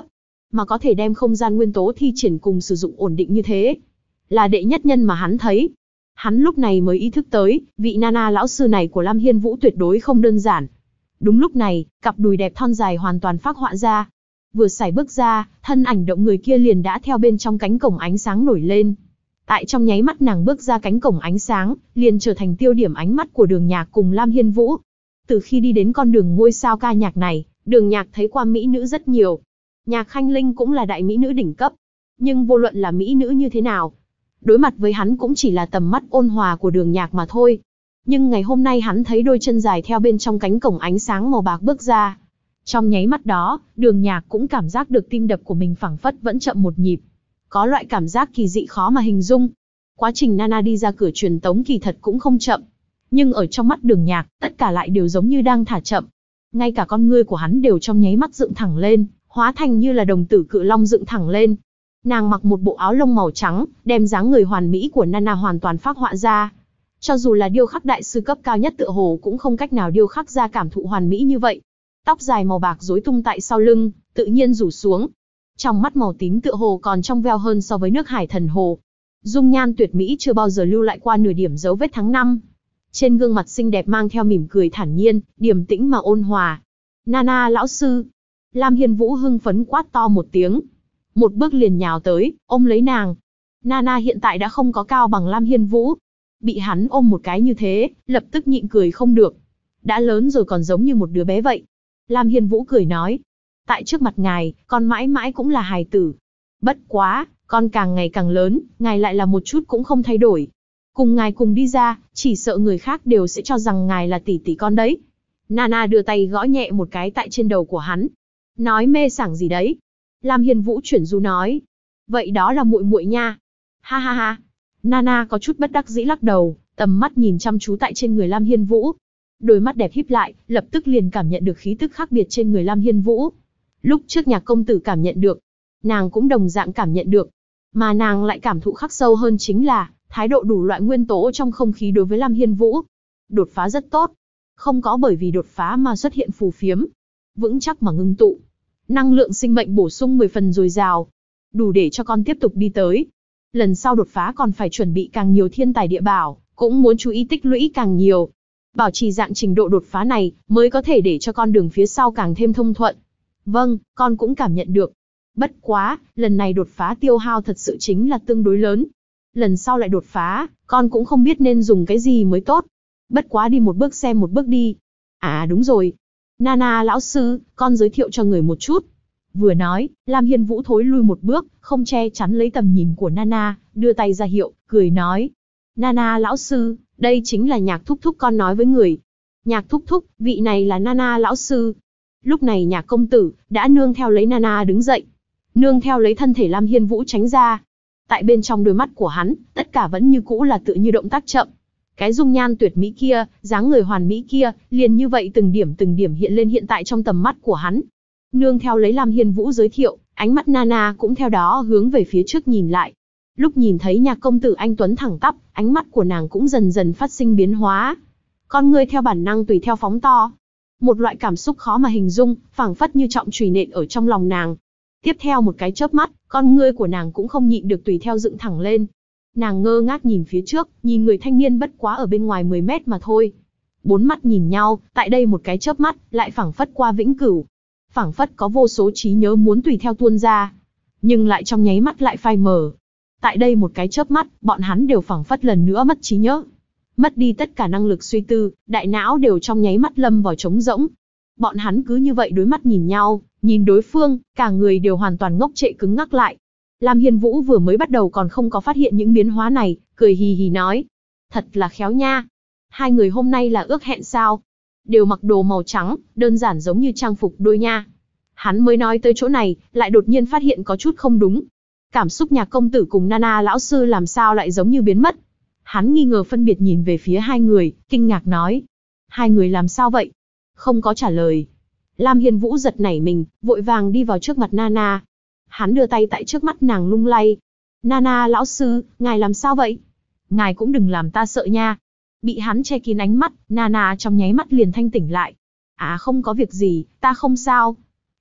mà có thể đem không gian nguyên tố thi triển cùng sử dụng ổn định như thế. Là đệ nhất nhân mà hắn thấy. Hắn lúc này mới ý thức tới, vị Nana lão sư này của Lam Hiên Vũ tuyệt đối không đơn giản. Đúng lúc này, cặp đùi đẹp thon dài hoàn toàn phác họa ra. Vừa sải bước ra, thân ảnh động người kia liền đã theo bên trong cánh cổng ánh sáng nổi lên. Tại trong nháy mắt nàng bước ra cánh cổng ánh sáng, liền trở thành tiêu điểm ánh mắt của Đường Nhạc cùng Lam Hiên Vũ. Từ khi đi đến con đường ngôi sao ca nhạc này, Đường Nhạc thấy qua mỹ nữ rất nhiều. Nhạc Khanh Linh cũng là đại mỹ nữ đỉnh cấp. Nhưng vô luận là mỹ nữ như thế nào, đối mặt với hắn cũng chỉ là tầm mắt ôn hòa của Đường Nhạc mà thôi. Nhưng ngày hôm nay hắn thấy đôi chân dài theo bên trong cánh cổng ánh sáng màu bạc bước ra. Trong nháy mắt đó, Đường Nhạc cũng cảm giác được tim đập của mình phảng phất vẫn chậm một nhịp. Có loại cảm giác kỳ dị khó mà hình dung. Quá trình Nana đi ra cửa truyền tống kỳ thật cũng không chậm. Nhưng ở trong mắt Đường Nhạc, tất cả lại đều giống như đang thả chậm. Ngay cả con ngươi của hắn đều trong nháy mắt dựng thẳng lên, hóa thành như là đồng tử cự long dựng thẳng lên. Nàng mặc một bộ áo lông màu trắng, đem dáng người hoàn mỹ của Nana hoàn toàn phác họa ra. Cho dù là điêu khắc đại sư cấp cao nhất tựa hồ cũng không cách nào điêu khắc ra cảm thụ hoàn mỹ như vậy. Tóc dài màu bạc rối tung tại sau lưng, tự nhiên rủ xuống. Trong mắt màu tím tựa hồ còn trong veo hơn so với nước Hải Thần Hồ. Dung nhan tuyệt mỹ chưa bao giờ lưu lại qua nửa điểm dấu vết tháng năm. Trên gương mặt xinh đẹp mang theo mỉm cười thản nhiên, điềm tĩnh mà ôn hòa. Nana lão sư. Lam Hiên Vũ hưng phấn quát to một tiếng. Một bước liền nhào tới, ôm lấy nàng. Nana hiện tại đã không có cao bằng Lam Hiên Vũ. Bị hắn ôm một cái như thế, lập tức nhịn cười không được. Đã lớn rồi còn giống như một đứa bé vậy. Lam Hiên Vũ cười nói. Tại trước mặt ngài, con mãi mãi cũng là hài tử. Bất quá, con càng ngày càng lớn, ngài lại là một chút cũng không thay đổi. Cùng ngài cùng đi ra, chỉ sợ người khác đều sẽ cho rằng ngài là tỷ tỷ con đấy. Nana đưa tay gõ nhẹ một cái tại trên đầu của hắn. Nói mê sảng gì đấy? Lam Hiên Vũ chuyển du nói. Vậy đó là muội muội nha. Ha ha ha. Nana có chút bất đắc dĩ lắc đầu, tầm mắt nhìn chăm chú tại trên người Lam Hiên Vũ. Đôi mắt đẹp híp lại, lập tức liền cảm nhận được khí tức khác biệt trên người Lam Hiên Vũ. Lúc trước Nhạc công tử cảm nhận được, nàng cũng đồng dạng cảm nhận được. Mà nàng lại cảm thụ khắc sâu hơn chính là, thái độ đủ loại nguyên tố trong không khí đối với Lam Hiên Vũ. Đột phá rất tốt. Không có bởi vì đột phá mà xuất hiện phù phiếm. Vững chắc mà ngưng tụ. Năng lượng sinh mệnh bổ sung 10 phần dồi dào. Đủ để cho con tiếp tục đi tới. Lần sau đột phá còn phải chuẩn bị càng nhiều thiên tài địa bảo, cũng muốn chú ý tích lũy càng nhiều. Bảo trì dạng trình độ đột phá này, mới có thể để cho con đường phía sau càng thêm thông thuận. Vâng, con cũng cảm nhận được. Bất quá, lần này đột phá tiêu hao thật sự chính là tương đối lớn. Lần sau lại đột phá, con cũng không biết nên dùng cái gì mới tốt. Bất quá đi một bước xem một bước đi. À đúng rồi. Nana lão sư, con giới thiệu cho người một chút. Vừa nói, Lam Hiên Vũ thối lui một bước, không che chắn lấy tầm nhìn của Nana, đưa tay ra hiệu, cười nói. Nana lão sư, đây chính là Nhạc thúc thúc con nói với người. Nhạc thúc thúc, vị này là Nana lão sư. Lúc này Nhạc công tử, đã nương theo lấy Nana đứng dậy. Nương theo lấy thân thể Lam Hiên Vũ tránh ra. Tại bên trong đôi mắt của hắn, tất cả vẫn như cũ là tựa như động tác chậm. Cái dung nhan tuyệt mỹ kia, dáng người hoàn mỹ kia, liền như vậy từng điểm hiện lên hiện tại trong tầm mắt của hắn. Nương theo lấy Lam Hiên Vũ giới thiệu, ánh mắt Nana cũng theo đó hướng về phía trước nhìn lại. Lúc nhìn thấy Nhạc công tử anh tuấn thẳng tắp, ánh mắt của nàng cũng dần dần phát sinh biến hóa. Con người theo bản năng tùy theo phóng to. Một loại cảm xúc khó mà hình dung, phảng phất như trọng chùy nện ở trong lòng nàng. Tiếp theo một cái chớp mắt, con ngươi của nàng cũng không nhịn được tùy theo dựng thẳng lên. Nàng ngơ ngác nhìn phía trước, nhìn người thanh niên bất quá ở bên ngoài 10 mét mà thôi. Bốn mắt nhìn nhau, tại đây một cái chớp mắt, lại phảng phất qua vĩnh cửu. Phảng phất có vô số trí nhớ muốn tùy theo tuôn ra. Nhưng lại trong nháy mắt lại phai mờ. Tại đây một cái chớp mắt, bọn hắn đều phảng phất lần nữa mất trí nhớ. Mất đi tất cả năng lực suy tư, đại não đều trong nháy mắt lâm vào trống rỗng. Bọn hắn cứ như vậy đối mắt nhìn nhau, nhìn đối phương, cả người đều hoàn toàn ngốc trệ cứng ngắc lại. Lam Hiên Vũ vừa mới bắt đầu còn không có phát hiện những biến hóa này, cười hì hì nói. Thật là khéo nha. Hai người hôm nay là ước hẹn sao? Đều mặc đồ màu trắng, đơn giản giống như trang phục đôi nha. Hắn mới nói tới chỗ này, lại đột nhiên phát hiện có chút không đúng. Cảm xúc Nhạc công tử cùng Nana lão sư làm sao lại giống như biến mất. Hắn nghi ngờ phân biệt nhìn về phía hai người, kinh ngạc nói. Hai người làm sao vậy? Không có trả lời. Lam Hiên Vũ giật nảy mình, vội vàng đi vào trước mặt Nana. Hắn đưa tay tại trước mắt nàng lung lay. Nana lão sư, ngài làm sao vậy? Ngài cũng đừng làm ta sợ nha. Bị hắn che kín ánh mắt, Nana trong nháy mắt liền thanh tỉnh lại. À không có việc gì, ta không sao.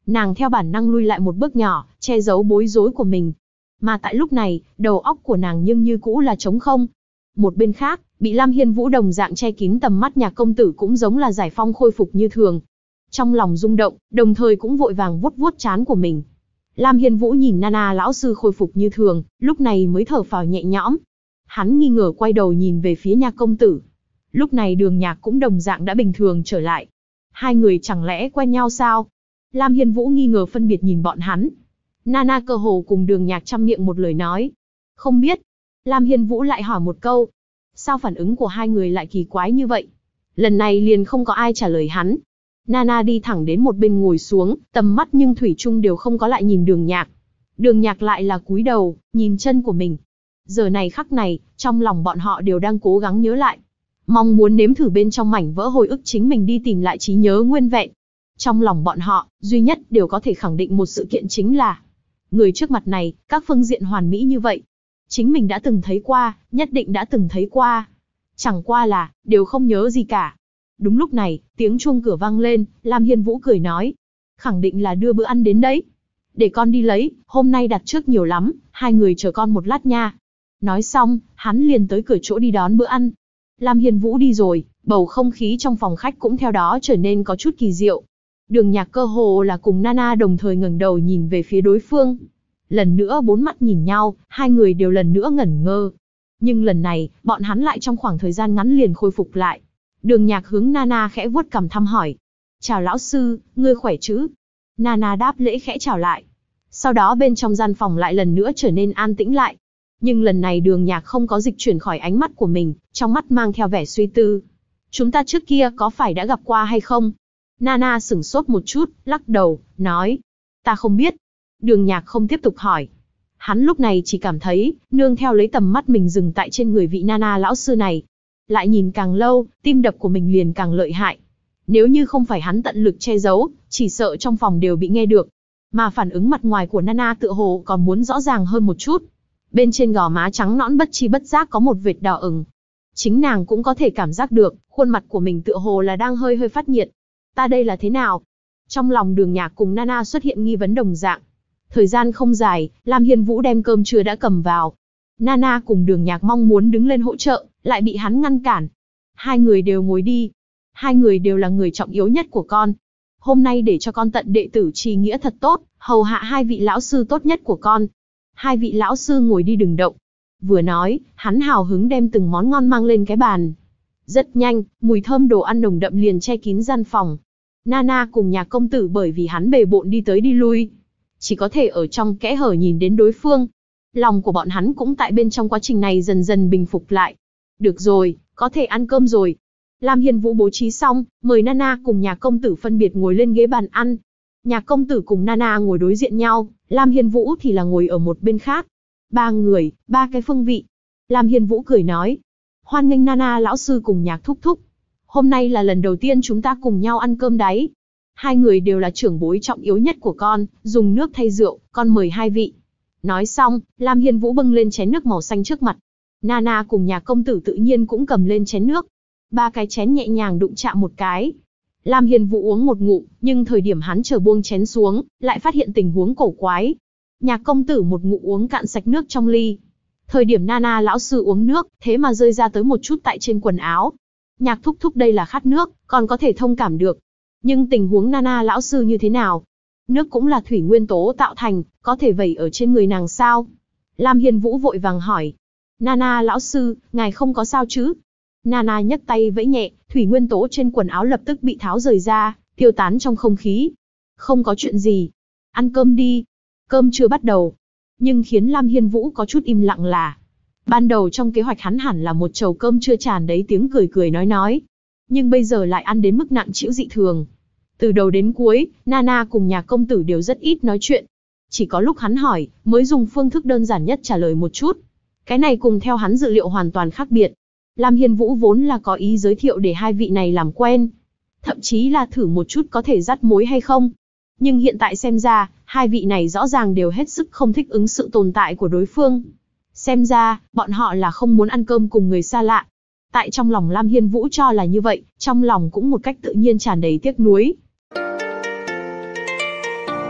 Nàng theo bản năng lui lại một bước nhỏ, che giấu bối rối của mình. Mà tại lúc này, đầu óc của nàng nhưng như cũ là trống không. Một bên khác, bị Lam Hiên Vũ đồng dạng che kín tầm mắt Nhạc công tử cũng giống là giải phong khôi phục như thường. Trong lòng rung động, đồng thời cũng vội vàng vuốt vuốt trán của mình. Lam Hiên Vũ nhìn Nana lão sư khôi phục như thường, lúc này mới thở phào nhẹ nhõm. Hắn nghi ngờ quay đầu nhìn về phía Nhạc công tử. Lúc này Đường Nhạc cũng đồng dạng đã bình thường trở lại. Hai người chẳng lẽ quen nhau sao? Lam Hiên Vũ nghi ngờ phân biệt nhìn bọn hắn. Nana cơ hồ cùng Đường Nhạc chăm miệng một lời nói. Không biết. Lam Hiên Vũ lại hỏi một câu. Sao phản ứng của hai người lại kỳ quái như vậy? Lần này liền không có ai trả lời hắn. Nana đi thẳng đến một bên ngồi xuống, tầm mắt nhưng thủy chung đều không có lại nhìn Đường Nhạc. Đường Nhạc lại là cúi đầu, nhìn chân của mình. Giờ này khắc này, trong lòng bọn họ đều đang cố gắng nhớ lại. Mong muốn nếm thử bên trong mảnh vỡ hồi ức chính mình đi tìm lại trí nhớ nguyên vẹn. Trong lòng bọn họ, duy nhất đều có thể khẳng định một sự kiện chính là người trước mặt này, các phương diện hoàn mỹ như vậy. Chính mình đã từng thấy qua, nhất định đã từng thấy qua. Chẳng qua là, đều không nhớ gì cả. Đúng lúc này, tiếng chuông cửa vang lên, Lam Hiên Vũ cười nói. Khẳng định là đưa bữa ăn đến đấy. Để con đi lấy, hôm nay đặt trước nhiều lắm, hai người chờ con một lát nha. Nói xong, hắn liền tới cửa chỗ đi đón bữa ăn. Lam Hiên Vũ đi rồi, bầu không khí trong phòng khách cũng theo đó trở nên có chút kỳ diệu. Đường Nhạc cơ hồ là cùng Nana đồng thời ngẩng đầu nhìn về phía đối phương. Lần nữa bốn mắt nhìn nhau, hai người đều lần nữa ngẩn ngơ. Nhưng lần này, bọn hắn lại trong khoảng thời gian ngắn liền khôi phục lại. Đường Nhạc hướng Nana khẽ vuốt cằm thăm hỏi. Chào lão sư, ngươi khỏe chứ? Nana đáp lễ khẽ chào lại. Sau đó bên trong gian phòng lại lần nữa trở nên an tĩnh lại. Nhưng lần này Đường Nhạc không có dịch chuyển khỏi ánh mắt của mình, trong mắt mang theo vẻ suy tư. Chúng ta trước kia có phải đã gặp qua hay không? Nana sửng sốt một chút, lắc đầu, nói. Ta không biết. Đường Nhạc không tiếp tục hỏi. Hắn lúc này chỉ cảm thấy, nương theo lấy tầm mắt mình dừng tại trên người vị Nana lão sư này. Lại nhìn càng lâu, tim đập của mình liền càng lợi hại. Nếu như không phải hắn tận lực che giấu, chỉ sợ trong phòng đều bị nghe được. Mà phản ứng mặt ngoài của Nana tựa hồ còn muốn rõ ràng hơn một chút. Bên trên gò má trắng nõn bất chi bất giác có một vệt đỏ ửng. Chính nàng cũng có thể cảm giác được, khuôn mặt của mình tựa hồ là đang hơi hơi phát nhiệt. Ta đây là thế nào? Trong lòng Đường Nhạc cùng Nana xuất hiện nghi vấn đồng dạng. Thời gian không dài, Lam Hiên Vũ đem cơm trưa đã cầm vào. Nana cùng Đường Nhạc mong muốn đứng lên hỗ trợ, lại bị hắn ngăn cản. Hai người đều ngồi đi. Hai người đều là người trọng yếu nhất của con. Hôm nay để cho con tận đệ tử trì nghĩa thật tốt, hầu hạ hai vị lão sư tốt nhất của con. Hai vị lão sư ngồi đi đừng động. Vừa nói, hắn hào hứng đem từng món ngon mang lên cái bàn. Rất nhanh, mùi thơm đồ ăn nồng đậm liền che kín gian phòng. Nana cùng Nhạc công tử bởi vì hắn bề bộn đi tới đi lui, chỉ có thể ở trong kẽ hở nhìn đến đối phương. Lòng của bọn hắn cũng tại bên trong quá trình này dần dần bình phục lại. Được rồi, có thể ăn cơm rồi. Lam Hiên Vũ bố trí xong, mời Nana cùng Nhạc công tử phân biệt ngồi lên ghế bàn ăn. Nhạc công tử cùng Nana ngồi đối diện nhau, Lam Hiên Vũ thì là ngồi ở một bên khác. Ba người, ba cái phương vị. Lam Hiên Vũ cười nói. Hoan nghênh Nana lão sư cùng Nhạc thúc thúc. Hôm nay là lần đầu tiên chúng ta cùng nhau ăn cơm đấy. Hai người đều là trưởng bối trọng yếu nhất của con, dùng nước thay rượu, con mời hai vị. Nói xong, Lam Hiên Vũ bưng lên chén nước màu xanh trước mặt. Nana cùng Nhạc công tử tự nhiên cũng cầm lên chén nước. Ba cái chén nhẹ nhàng đụng chạm một cái. Lam Hiên Vũ uống một ngụm, nhưng thời điểm hắn chờ buông chén xuống, lại phát hiện tình huống cổ quái. Nhạc công tử một ngụm uống cạn sạch nước trong ly. Thời điểm Nana lão sư uống nước, thế mà rơi ra tới một chút tại trên quần áo. Nhạc thúc thúc đây là khát nước, còn có thể thông cảm được. Nhưng tình huống Nana lão sư như thế nào? Nước cũng là thủy nguyên tố tạo thành, có thể vẩy ở trên người nàng sao? Lam Hiên Vũ vội vàng hỏi. Nana lão sư, ngài không có sao chứ? Nana nhấc tay vẫy nhẹ, thủy nguyên tố trên quần áo lập tức bị tháo rời ra, tiêu tán trong không khí. Không có chuyện gì. Ăn cơm đi. Cơm chưa bắt đầu. Nhưng khiến Lam Hiên Vũ có chút im lặng là, ban đầu trong kế hoạch hắn hẳn là một chầu cơm chưa tràn đầy tiếng cười cười nói. Nhưng bây giờ lại ăn đến mức nặng trĩu dị thường. Từ đầu đến cuối, Nana cùng Nhạc công tử đều rất ít nói chuyện. Chỉ có lúc hắn hỏi, mới dùng phương thức đơn giản nhất trả lời một chút. Cái này cùng theo hắn dự liệu hoàn toàn khác biệt. Lam Hiên Vũ vốn là có ý giới thiệu để hai vị này làm quen. Thậm chí là thử một chút có thể dắt mối hay không. Nhưng hiện tại xem ra, hai vị này rõ ràng đều hết sức không thích ứng sự tồn tại của đối phương. Xem ra, bọn họ là không muốn ăn cơm cùng người xa lạ. Tại trong lòng Lam Hiên Vũ cho là như vậy, trong lòng cũng một cách tự nhiên tràn đầy tiếc nuối.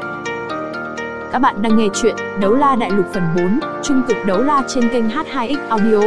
Các bạn đang nghe chuyện Đấu La Đại Lục phần 4, Trung cực đấu la trên kênh H2X Audio.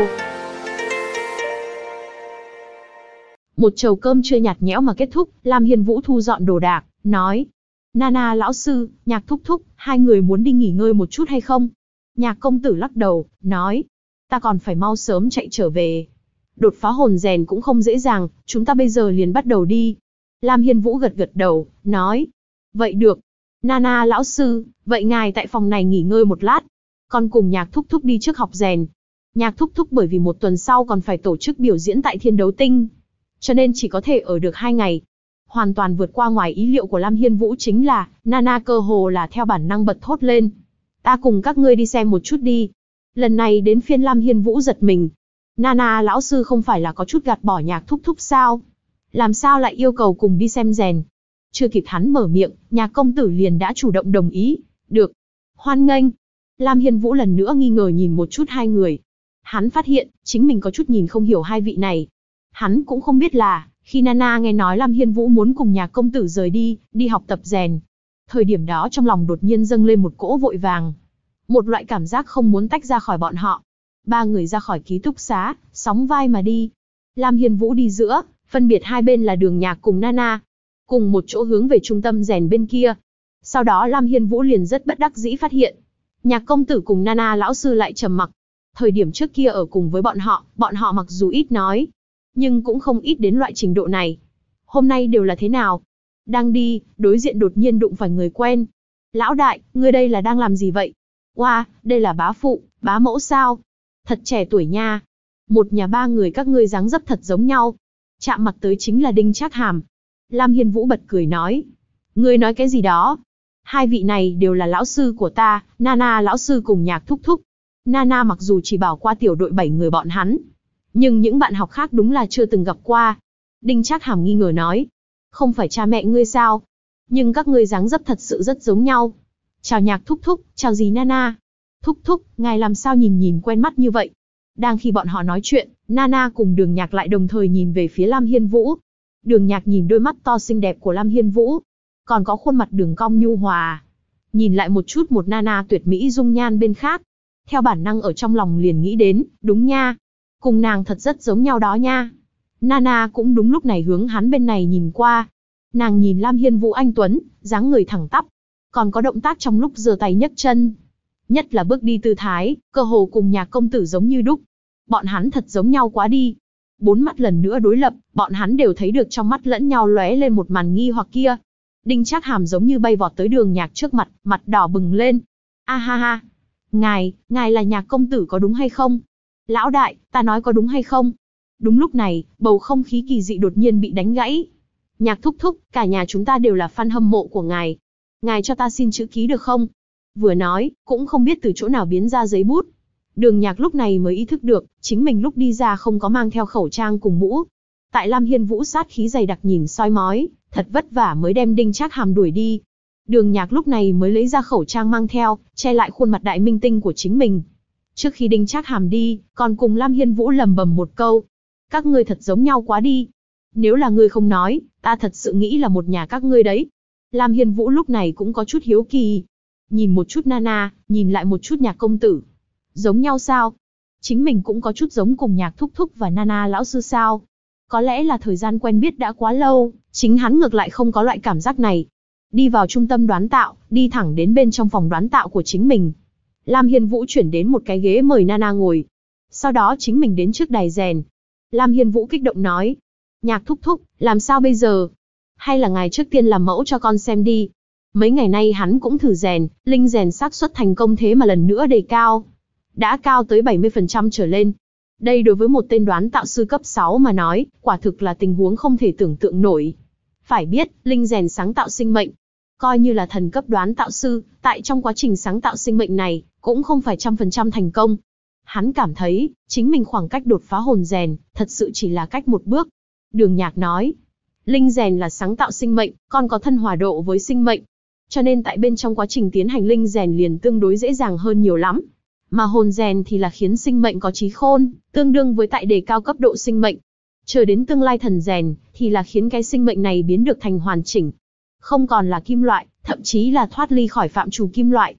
Một chầu cơm trưa nhạt nhẽo mà kết thúc, Lam Hiên Vũ thu dọn đồ đạc, nói: Nana lão sư, Nhạc thúc thúc, hai người muốn đi nghỉ ngơi một chút hay không? Nhạc công tử lắc đầu, nói: Ta còn phải mau sớm chạy trở về. Đột phá hồn rèn cũng không dễ dàng, chúng ta bây giờ liền bắt đầu đi. Lam Hiên Vũ gật gật đầu, nói: Vậy được. Nana lão sư, vậy ngài tại phòng này nghỉ ngơi một lát. Con cùng Nhạc thúc thúc đi trước học rèn. Nhạc thúc thúc bởi vì một tuần sau còn phải tổ chức biểu diễn tại Thiên Đấu Tinh, cho nên chỉ có thể ở được 2 ngày. Hoàn toàn vượt qua ngoài ý liệu của Lam Hiên Vũ chính là, Nana cơ hồ là theo bản năng bật thốt lên: Ta cùng các ngươi đi xem một chút đi. Lần này đến phiên Lam Hiên Vũ giật mình. Nana lão sư không phải là có chút gạt bỏ Nhạc thúc thúc sao? Làm sao lại yêu cầu cùng đi xem rèn? Chưa kịp hắn mở miệng, Nhạc công tử liền đã chủ động đồng ý. Được. Hoan nghênh. Lam Hiên Vũ lần nữa nghi ngờ nhìn một chút hai người. Hắn phát hiện, chính mình có chút nhìn không hiểu hai vị này. Hắn cũng không biết là, khi Nana nghe nói Lam Hiên Vũ muốn cùng Nhạc công tử rời đi, đi học tập rèn. Thời điểm đó trong lòng đột nhiên dâng lên một cỗ vội vàng. Một loại cảm giác không muốn tách ra khỏi bọn họ. Ba người ra khỏi ký túc xá, sóng vai mà đi. Lam Hiên Vũ đi giữa, phân biệt hai bên là Đường Nhạc cùng Nana. Cùng một chỗ hướng về trung tâm rèn bên kia. Sau đó Lam Hiên Vũ liền rất bất đắc dĩ phát hiện, Nhạc công tử cùng Nana lão sư lại trầm mặc. Thời điểm trước kia ở cùng với bọn họ mặc dù ít nói, nhưng cũng không ít đến loại trình độ này. Hôm nay đều là thế nào? Đang đi, đối diện đột nhiên đụng phải người quen. Lão đại, ngươi đây là đang làm gì vậy? Wow, đây là bá phụ, bá mẫu sao? Thật trẻ tuổi nha. Một nhà ba người các ngươi dáng dấp thật giống nhau. Chạm mặt tới chính là Đinh Trác Hàm. Lam Hiên Vũ bật cười nói: Ngươi nói cái gì đó? Hai vị này đều là lão sư của ta, Nana lão sư cùng Nhạc thúc thúc. Nana mặc dù chỉ bảo qua tiểu đội 7 người bọn hắn, nhưng những bạn học khác đúng là chưa từng gặp qua. Đinh Trác Hàm nghi ngờ nói: Không phải cha mẹ ngươi sao? Nhưng các ngươi dáng dấp thật sự rất giống nhau. Chào Nhạc thúc thúc, chào dì Nana. Thúc thúc, ngài làm sao nhìn quen mắt như vậy? Đang khi bọn họ nói chuyện, Nana cùng Đường Nhạc lại đồng thời nhìn về phía Lam Hiên Vũ. Đường Nhạc nhìn đôi mắt to xinh đẹp của Lam Hiên Vũ, còn có khuôn mặt đường cong nhu hòa. Nhìn lại một chút một Nana tuyệt mỹ dung nhan bên khác. Theo bản năng ở trong lòng liền nghĩ đến, đúng nha. Cùng nàng thật rất giống nhau đó nha. Nana cũng đúng lúc này hướng hắn bên này nhìn qua. Nàng nhìn Lam Hiên Vũ anh tuấn, dáng người thẳng tắp. Còn có động tác trong lúc giơ tay nhấc chân. Nhất là bước đi tư thái, cơ hồ cùng Nhạc công tử giống như đúc. Bọn hắn thật giống nhau quá đi. Bốn mắt lần nữa đối lập, bọn hắn đều thấy được trong mắt lẫn nhau lóe lên một màn nghi hoặc kia. Đinh Trác Hàm giống như bay vọt tới Đường Nhạc trước mặt, mặt đỏ bừng lên. A ha ha, ngài là Nhạc công tử có đúng hay không? Lão đại, ta nói có đúng hay không? Đúng lúc này, bầu không khí kỳ dị đột nhiên bị đánh gãy. Nhạc thúc thúc, cả nhà chúng ta đều là fan hâm mộ của ngài. Ngài cho ta xin chữ ký được không? Vừa nói, cũng không biết từ chỗ nào biến ra giấy bút. Đường Nhạc lúc này mới ý thức được, chính mình lúc đi ra không có mang theo khẩu trang cùng mũ. Tại Lam Hiên Vũ sát khí dày đặc nhìn soi mói, thật vất vả mới đem Đinh Trác Hàm đuổi đi. Đường Nhạc lúc này mới lấy ra khẩu trang mang theo, che lại khuôn mặt đại minh tinh của chính mình. Trước khi Đinh Trác Hàm đi, còn cùng Lam Hiên Vũ lầm bầm một câu: Các ngươi thật giống nhau quá đi. Nếu là ngươi không nói, ta thật sự nghĩ là một nhà các ngươi đấy. Lam Hiên Vũ lúc này cũng có chút hiếu kỳ. Nhìn một chút Nana, nhìn lại một chút Nhạc công tử. Giống nhau sao? Chính mình cũng có chút giống cùng Nhạc thúc thúc và Nana lão sư sao? Có lẽ là thời gian quen biết đã quá lâu, chính hắn ngược lại không có loại cảm giác này. Đi vào trung tâm đoán tạo, đi thẳng đến bên trong phòng đoán tạo của chính mình. Lam Hiên Vũ chuyển đến một cái ghế mời Nana ngồi. Sau đó chính mình đến trước đài rèn. Lam Hiên Vũ kích động nói: Nhạc thúc thúc, làm sao bây giờ? Hay là ngài trước tiên làm mẫu cho con xem đi. Mấy ngày nay hắn cũng thử rèn, linh rèn xác suất thành công thế mà lần nữa đề cao. Đã cao tới 70% trở lên. Đây đối với một tên đoán tạo sư cấp 6 mà nói, quả thực là tình huống không thể tưởng tượng nổi. Phải biết, linh rèn sáng tạo sinh mệnh. Coi như là thần cấp đoán tạo sư, tại trong quá trình sáng tạo sinh mệnh này, cũng không phải 100% thành công. Hắn cảm thấy, chính mình khoảng cách đột phá hồn rèn, thật sự chỉ là cách một bước. Đường Nhạc nói, linh rèn là sáng tạo sinh mệnh, còn có thân hòa độ với sinh mệnh. Cho nên tại bên trong quá trình tiến hành linh rèn liền tương đối dễ dàng hơn nhiều lắm. Mà hồn rèn thì là khiến sinh mệnh có trí khôn, tương đương với tại đề cao cấp độ sinh mệnh. Chờ đến tương lai thần rèn, thì là khiến cái sinh mệnh này biến được thành hoàn chỉnh. Không còn là kim loại, thậm chí là thoát ly khỏi phạm trù kim loại.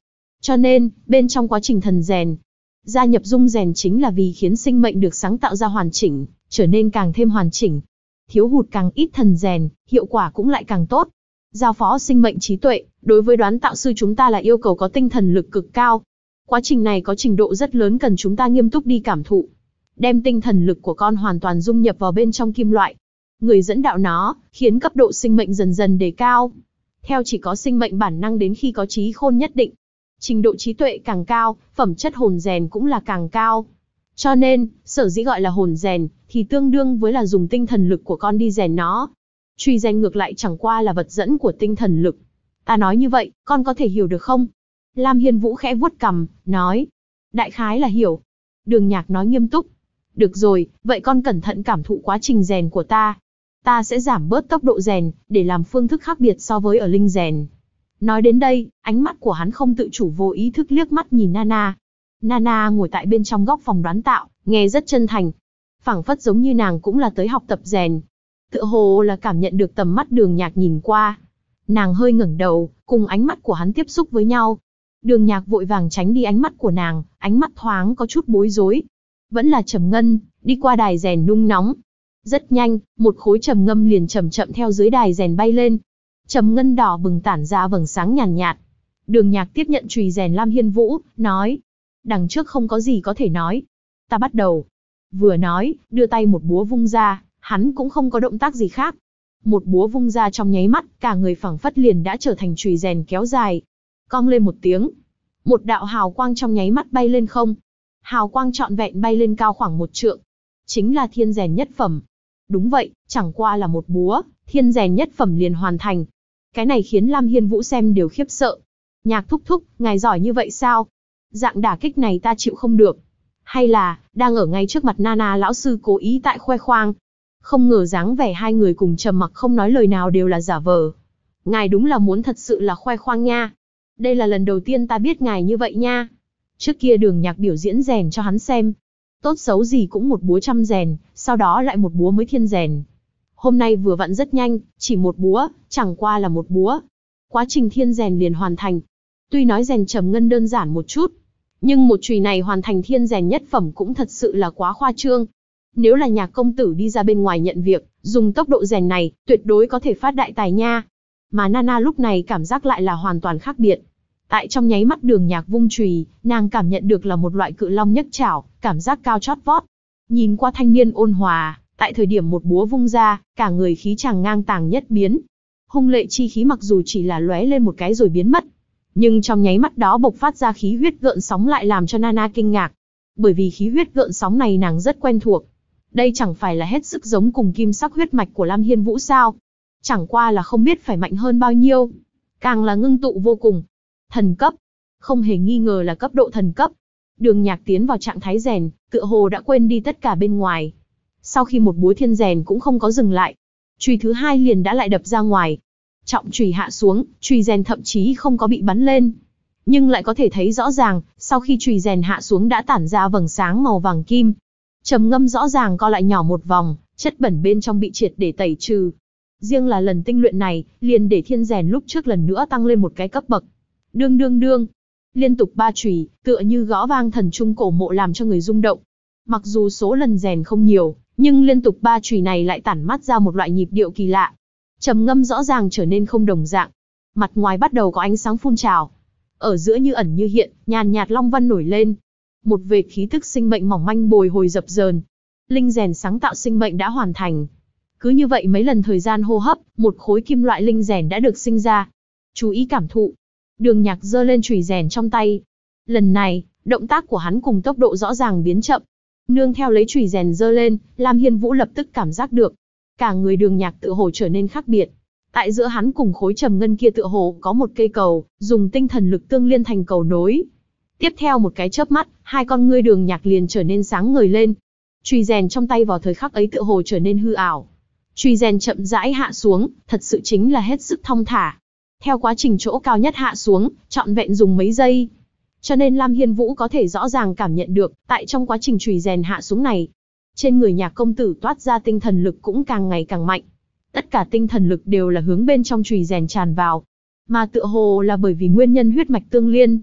Cho nên, bên trong quá trình thần rèn, gia nhập dung rèn chính là vì khiến sinh mệnh được sáng tạo ra hoàn chỉnh, trở nên càng thêm hoàn chỉnh. Thiếu hụt càng ít thần rèn, hiệu quả cũng lại càng tốt. Giao phó sinh mệnh trí tuệ, đối với đoán tạo sư chúng ta là yêu cầu có tinh thần lực cực cao. Quá trình này có trình độ rất lớn cần chúng ta nghiêm túc đi cảm thụ. Đem tinh thần lực của con hoàn toàn dung nhập vào bên trong kim loại. Người dẫn đạo nó, khiến cấp độ sinh mệnh dần dần đề cao. Theo chỉ có sinh mệnh bản năng đến khi có trí khôn nhất định. Trình độ trí tuệ càng cao, phẩm chất hồn rèn cũng là càng cao. Cho nên, sở dĩ gọi là hồn rèn, thì tương đương với là dùng tinh thần lực của con đi rèn nó. Chùy rèn ngược lại chẳng qua là vật dẫn của tinh thần lực. Ta nói như vậy, con có thể hiểu được không? Lam Hiên Vũ khẽ vuốt cằm, nói. Đại khái là hiểu. Đường Nhạc nói nghiêm túc. Được rồi, vậy con cẩn thận cảm thụ quá trình rèn của ta. Ta sẽ giảm bớt tốc độ rèn, để làm phương thức khác biệt so với ở linh rèn. Nói đến đây, ánh mắt của hắn không tự chủ vô ý thức liếc mắt nhìn Nana. Nana ngồi tại bên trong góc phòng đoán tạo, nghe rất chân thành. Phảng phất giống như nàng cũng là tới học tập rèn. Tựa hồ là cảm nhận được tầm mắt Đường Nhạc nhìn qua. Nàng hơi ngẩng đầu, cùng ánh mắt của hắn tiếp xúc với nhau. Đường Nhạc vội vàng tránh đi ánh mắt của nàng, ánh mắt thoáng có chút bối rối. Vẫn là trầm ngân, đi qua đài rèn nung nóng. Rất nhanh, một khối trầm ngâm liền chậm chậm theo dưới đài rèn bay lên. Trầm ngân đỏ bừng tản ra vầng sáng nhàn nhạt. Đường Nhạc tiếp nhận chùy rèn Lam Hiên Vũ, nói. Đằng trước không có gì có thể nói. Ta bắt đầu. Vừa nói, đưa tay một búa vung ra, hắn cũng không có động tác gì khác. Một búa vung ra trong nháy mắt, cả người phảng phất liền đã trở thành chùy rèn kéo dài. Cong lên một tiếng. Một đạo hào quang trong nháy mắt bay lên không. Hào quang trọn vẹn bay lên cao khoảng 1 trượng. Chính là thiên rèn nhất phẩm. Đúng vậy, chẳng qua là một búa, thiên rèn nhất phẩm liền hoàn thành. Cái này khiến Lam Hiên Vũ xem đều khiếp sợ. Nhạc thúc thúc, ngài giỏi như vậy sao? Dạng đả kích này ta chịu không được. Hay là, đang ở ngay trước mặt Nana lão sư cố ý tại khoe khoang. Không ngờ dáng vẻ hai người cùng trầm mặc không nói lời nào đều là giả vờ. Ngài đúng là muốn thật sự là khoe khoang nha. Đây là lần đầu tiên ta biết ngài như vậy nha. Trước kia Đường Nhạc biểu diễn rèn cho hắn xem. Tốt xấu gì cũng một búa trăm rèn, sau đó lại một búa mới thiên rèn. Hôm nay vừa vặn rất nhanh, chỉ một búa, chẳng qua là một búa. Quá trình thiên rèn liền hoàn thành. Tuy nói rèn trầm ngân đơn giản một chút, nhưng một chùy này hoàn thành thiên rèn nhất phẩm cũng thật sự là quá khoa trương. Nếu là Nhạc công tử đi ra bên ngoài nhận việc, dùng tốc độ rèn này, tuyệt đối có thể phát đại tài nha. Mà Nana lúc này cảm giác lại là hoàn toàn khác biệt. Tại trong nháy mắt Đường Nhạc vung chùy, nàng cảm nhận được là một loại cự long nhấc chảo, cảm giác cao chót vót. Nhìn qua thanh niên ôn hòa, tại thời điểm một búa vung ra, cả người khí chàng ngang tàng nhất biến. Hung lệ chi khí mặc dù chỉ là lóe lên một cái rồi biến mất, nhưng trong nháy mắt đó bộc phát ra khí huyết gợn sóng lại làm cho Nana kinh ngạc. Bởi vì khí huyết gợn sóng này nàng rất quen thuộc. Đây chẳng phải là hết sức giống cùng kim sắc huyết mạch của Lam Hiên Vũ sao? Chẳng qua là không biết phải mạnh hơn bao nhiêu. Càng là ngưng tụ vô cùng. Thần cấp. Không hề nghi ngờ là cấp độ thần cấp. Đường Nhạc tiến vào trạng thái rèn, tựa hồ đã quên đi tất cả bên ngoài. Sau khi một búa thiên rèn cũng không có dừng lại. Chùy thứ hai liền đã lại đập ra ngoài. Trọng chùy hạ xuống, chùy rèn thậm chí không có bị bắn lên. Nhưng lại có thể thấy rõ ràng, sau khi chùy rèn hạ xuống đã tản ra vầng sáng màu vàng kim. Trầm ngâm rõ ràng co lại nhỏ một vòng, chất bẩn bên trong bị triệt để tẩy trừ. Riêng là lần tinh luyện này, liền để thiên rèn lúc trước lần nữa tăng lên một cái cấp bậc. Đương đương đương. Liên tục 3 chùy, tựa như gõ vang thần trung cổ mộ làm cho người rung động. Mặc dù số lần rèn không nhiều, nhưng liên tục 3 chùy này lại tản mát ra một loại nhịp điệu kỳ lạ. Trầm ngâm rõ ràng trở nên không đồng dạng. Mặt ngoài bắt đầu có ánh sáng phun trào. Ở giữa như ẩn như hiện, nhàn nhạt long văn nổi lên. Một vệt khí tức sinh mệnh mỏng manh bồi hồi dập dờn. Linh rèn sáng tạo sinh mệnh đã hoàn thành. Cứ như vậy mấy lần thời gian hô hấp, một khối kim loại linh rèn đã được sinh ra. Chú ý cảm thụ. Đường Nhạc giơ lên chùy rèn trong tay. Lần này, động tác của hắn cùng tốc độ rõ ràng biến chậm. Nương theo lấy chùy rèn giơ lên, Lam Hiên Vũ lập tức cảm giác được. Cả người Đường Nhạc tựa hồ trở nên khác biệt. Tại giữa hắn cùng khối trầm ngân kia tựa hồ có một cây cầu, dùng tinh thần lực tương liên thành cầu nối. Tiếp theo một cái chớp mắt, hai con ngươi Đường Nhạc liền trở nên sáng ngời lên. Chùy rèn trong tay vào thời khắc ấy tựa hồ trở nên hư ảo. Chùy rèn chậm rãi hạ xuống, thật sự chính là hết sức thong thả. Theo quá trình chỗ cao nhất hạ xuống, trọn vẹn dùng mấy giây. Cho nên Lam Hiên Vũ có thể rõ ràng cảm nhận được, tại trong quá trình chùy rèn hạ xuống này, trên người Nhạc công tử toát ra tinh thần lực cũng càng ngày càng mạnh. Tất cả tinh thần lực đều là hướng bên trong chùy rèn tràn vào. Mà tựa hồ là bởi vì nguyên nhân huyết mạch tương liên.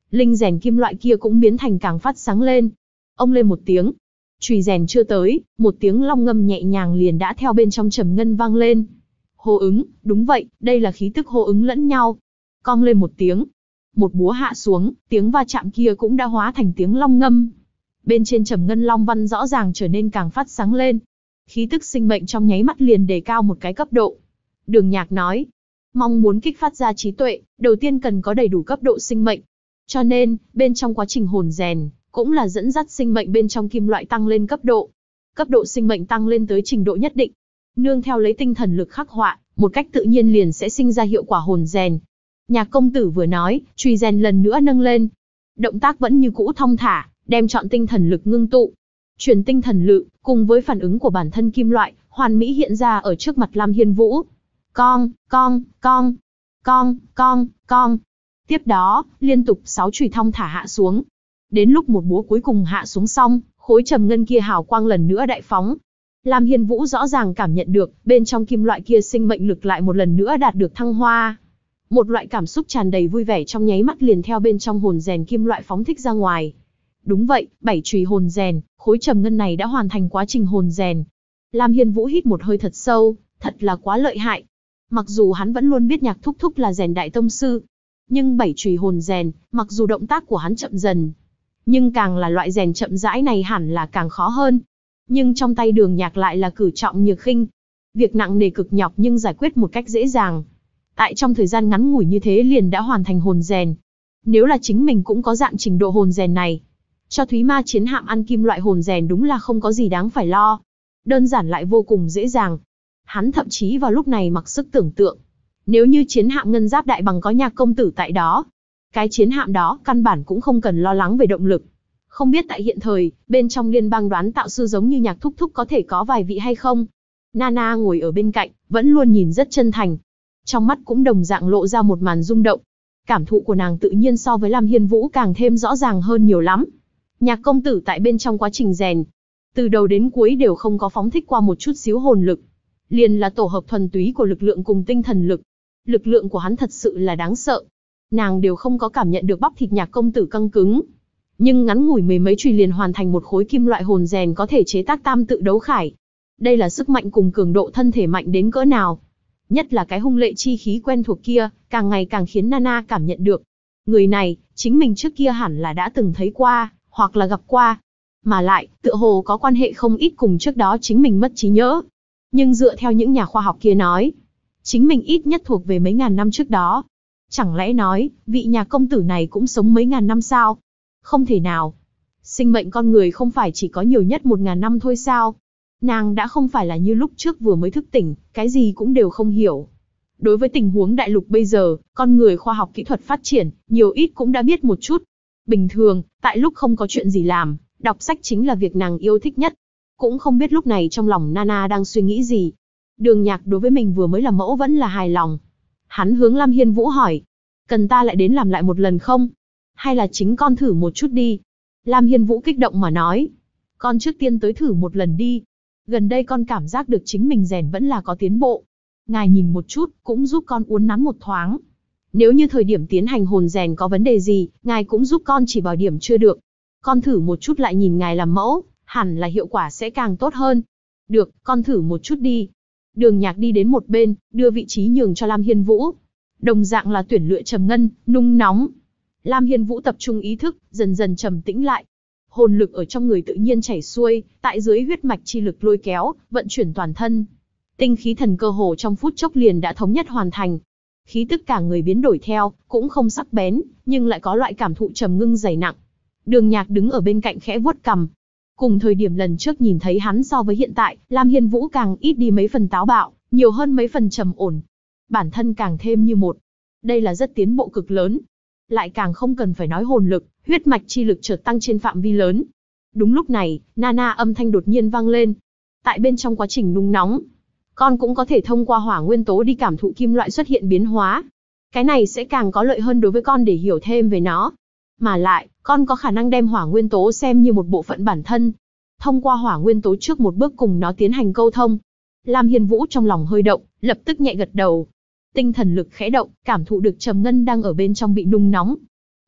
Linh rèn kim loại kia cũng biến thành càng phát sáng lên. Ông lên một tiếng. Chùy rèn chưa tới, một tiếng long ngâm nhẹ nhàng liền đã theo bên trong trầm ngân vang lên. Hô ứng, đúng vậy, đây là khí tức hô ứng lẫn nhau. Cong lên một tiếng. Một búa hạ xuống, tiếng va chạm kia cũng đã hóa thành tiếng long ngâm. Bên trên trầm ngân long văn rõ ràng trở nên càng phát sáng lên. Khí tức sinh mệnh trong nháy mắt liền đề cao một cái cấp độ. Đường Nhạc nói, mong muốn kích phát ra trí tuệ, đầu tiên cần có đầy đủ cấp độ sinh mệnh. Cho nên, bên trong quá trình hồn rèn, cũng là dẫn dắt sinh mệnh bên trong kim loại tăng lên cấp độ. Cấp độ sinh mệnh tăng lên tới trình độ nhất định. Nương theo lấy tinh thần lực khắc họa, một cách tự nhiên liền sẽ sinh ra hiệu quả hồn rèn. Nhạc công tử vừa nói, chùy rèn lần nữa nâng lên. Động tác vẫn như cũ thong thả, đem trọn tinh thần lực ngưng tụ. Truyền tinh thần lực, cùng với phản ứng của bản thân kim loại, hoàn mỹ hiện ra ở trước mặt Lam Hiên Vũ. Cong, cong, cong, cong, cong, cong. Tiếp đó, liên tục 6 chùy thong thả hạ xuống. Đến lúc một búa cuối cùng hạ xuống xong, khối trầm ngân kia hào quang lần nữa đại phóng. Lam Hiên Vũ rõ ràng cảm nhận được, bên trong kim loại kia sinh mệnh lực lại một lần nữa đạt được thăng hoa. Một loại cảm xúc tràn đầy vui vẻ trong nháy mắt liền theo bên trong hồn rèn kim loại phóng thích ra ngoài. Đúng vậy, 7 chùy hồn rèn, khối trầm ngân này đã hoàn thành quá trình hồn rèn. Lam Hiên Vũ hít một hơi thật sâu, thật là quá lợi hại. Mặc dù hắn vẫn luôn biết Nhạc Thúc Thúc là rèn đại tông sư, nhưng 7 chùy hồn rèn, mặc dù động tác của hắn chậm dần, nhưng càng là loại rèn chậm rãi này hẳn là càng khó hơn. Nhưng trong tay Đường Nhạc lại là cử trọng nhược khinh. Việc nặng nề cực nhọc nhưng giải quyết một cách dễ dàng. Tại trong thời gian ngắn ngủi như thế liền đã hoàn thành hồn rèn. Nếu là chính mình cũng có dạng trình độ hồn rèn này, cho Thúy Ma chiến hạm ăn kim loại hồn rèn đúng là không có gì đáng phải lo. Đơn giản lại vô cùng dễ dàng. Hắn thậm chí vào lúc này mặc sức tưởng tượng. Nếu như chiến hạm ngân giáp đại bằng có Nhạc công tử tại đó, cái chiến hạm đó căn bản cũng không cần lo lắng về động lực. Không biết tại hiện thời, bên trong liên bang đoán tạo sư giống như Nhạc Thúc Thúc có thể có vài vị hay không? Nana ngồi ở bên cạnh, vẫn luôn nhìn rất chân thành. Trong mắt cũng đồng dạng lộ ra một màn rung động. Cảm thụ của nàng tự nhiên so với Lam Hiên Vũ càng thêm rõ ràng hơn nhiều lắm. Nhạc công tử tại bên trong quá trình rèn, từ đầu đến cuối đều không có phóng thích qua một chút xíu hồn lực. Liền là tổ hợp thuần túy của lực lượng cùng tinh thần lực. Lực lượng của hắn thật sự là đáng sợ. Nàng đều không có cảm nhận được bắp thịt Nhạc công tử căng cứng. Nhưng ngắn ngủi mười mấy chùy liền hoàn thành một khối kim loại hồn rèn có thể chế tác tam tự đấu khải. Đây là sức mạnh cùng cường độ thân thể mạnh đến cỡ nào. Nhất là cái hung lệ chi khí quen thuộc kia, càng ngày càng khiến Nana cảm nhận được. Người này, chính mình trước kia hẳn là đã từng thấy qua, hoặc là gặp qua. Mà lại, tựa hồ có quan hệ không ít cùng trước đó chính mình mất trí nhớ. Nhưng dựa theo những nhà khoa học kia nói, chính mình ít nhất thuộc về mấy ngàn năm trước đó. Chẳng lẽ nói, vị Nhạc công tử này cũng sống mấy ngàn năm sao? Không thể nào. Sinh mệnh con người không phải chỉ có nhiều nhất 1000 năm thôi sao? Nàng đã không phải là như lúc trước vừa mới thức tỉnh, cái gì cũng đều không hiểu. Đối với tình huống đại lục bây giờ, con người khoa học kỹ thuật phát triển, nhiều ít cũng đã biết một chút. Bình thường, tại lúc không có chuyện gì làm, đọc sách chính là việc nàng yêu thích nhất. Cũng không biết lúc này trong lòng Nana đang suy nghĩ gì. Đường Nhạc đối với mình vừa mới là mẫu vẫn là hài lòng. Hắn hướng Lam Hiên Vũ hỏi, cần ta lại đến làm lại một lần không? Hay là chính con thử một chút đi? Lam Hiên Vũ kích động mà nói, con trước tiên tới thử một lần đi. Gần đây con cảm giác được chính mình rèn vẫn là có tiến bộ. Ngài nhìn một chút, cũng giúp con uốn nắn một thoáng. Nếu như thời điểm tiến hành hồn rèn có vấn đề gì, ngài cũng giúp con chỉ bảo điểm chưa được. Con thử một chút lại nhìn ngài làm mẫu, hẳn là hiệu quả sẽ càng tốt hơn. Được, con thử một chút đi. Đường Nhạc đi đến một bên, đưa vị trí nhường cho Lam Hiên Vũ. Đồng dạng là tuyển lựa trầm ngân, nung nóng. Lam Hiên Vũ tập trung ý thức, dần dần trầm tĩnh lại. Hồn lực ở trong người tự nhiên chảy xuôi, tại dưới huyết mạch chi lực lôi kéo, vận chuyển toàn thân. Tinh khí thần cơ hồ trong phút chốc liền đã thống nhất hoàn thành. Khí tức cả người biến đổi theo, cũng không sắc bén, nhưng lại có loại cảm thụ trầm ngưng dày nặng. Đường Nhạc đứng ở bên cạnh khẽ vuốt cằm. Cùng thời điểm lần trước nhìn thấy hắn so với hiện tại, Lam Hiên Vũ càng ít đi mấy phần táo bạo, nhiều hơn mấy phần trầm ổn. Bản thân càng thêm như một. Đây là rất tiến bộ cực lớn. Lại càng không cần phải nói hồn lực, huyết mạch chi lực chợt tăng trên phạm vi lớn. Đúng lúc này, Nana âm thanh đột nhiên vang lên. Tại bên trong quá trình nung nóng, con cũng có thể thông qua hỏa nguyên tố đi cảm thụ kim loại xuất hiện biến hóa. Cái này sẽ càng có lợi hơn đối với con để hiểu thêm về nó. Mà lại, con có khả năng đem hỏa nguyên tố xem như một bộ phận bản thân. Thông qua hỏa nguyên tố trước một bước cùng nó tiến hành câu thông. Lam Hiên Vũ trong lòng hơi động, lập tức nhẹ gật đầu. Tinh thần lực khẽ động, cảm thụ được trầm ngân đang ở bên trong bị nung nóng.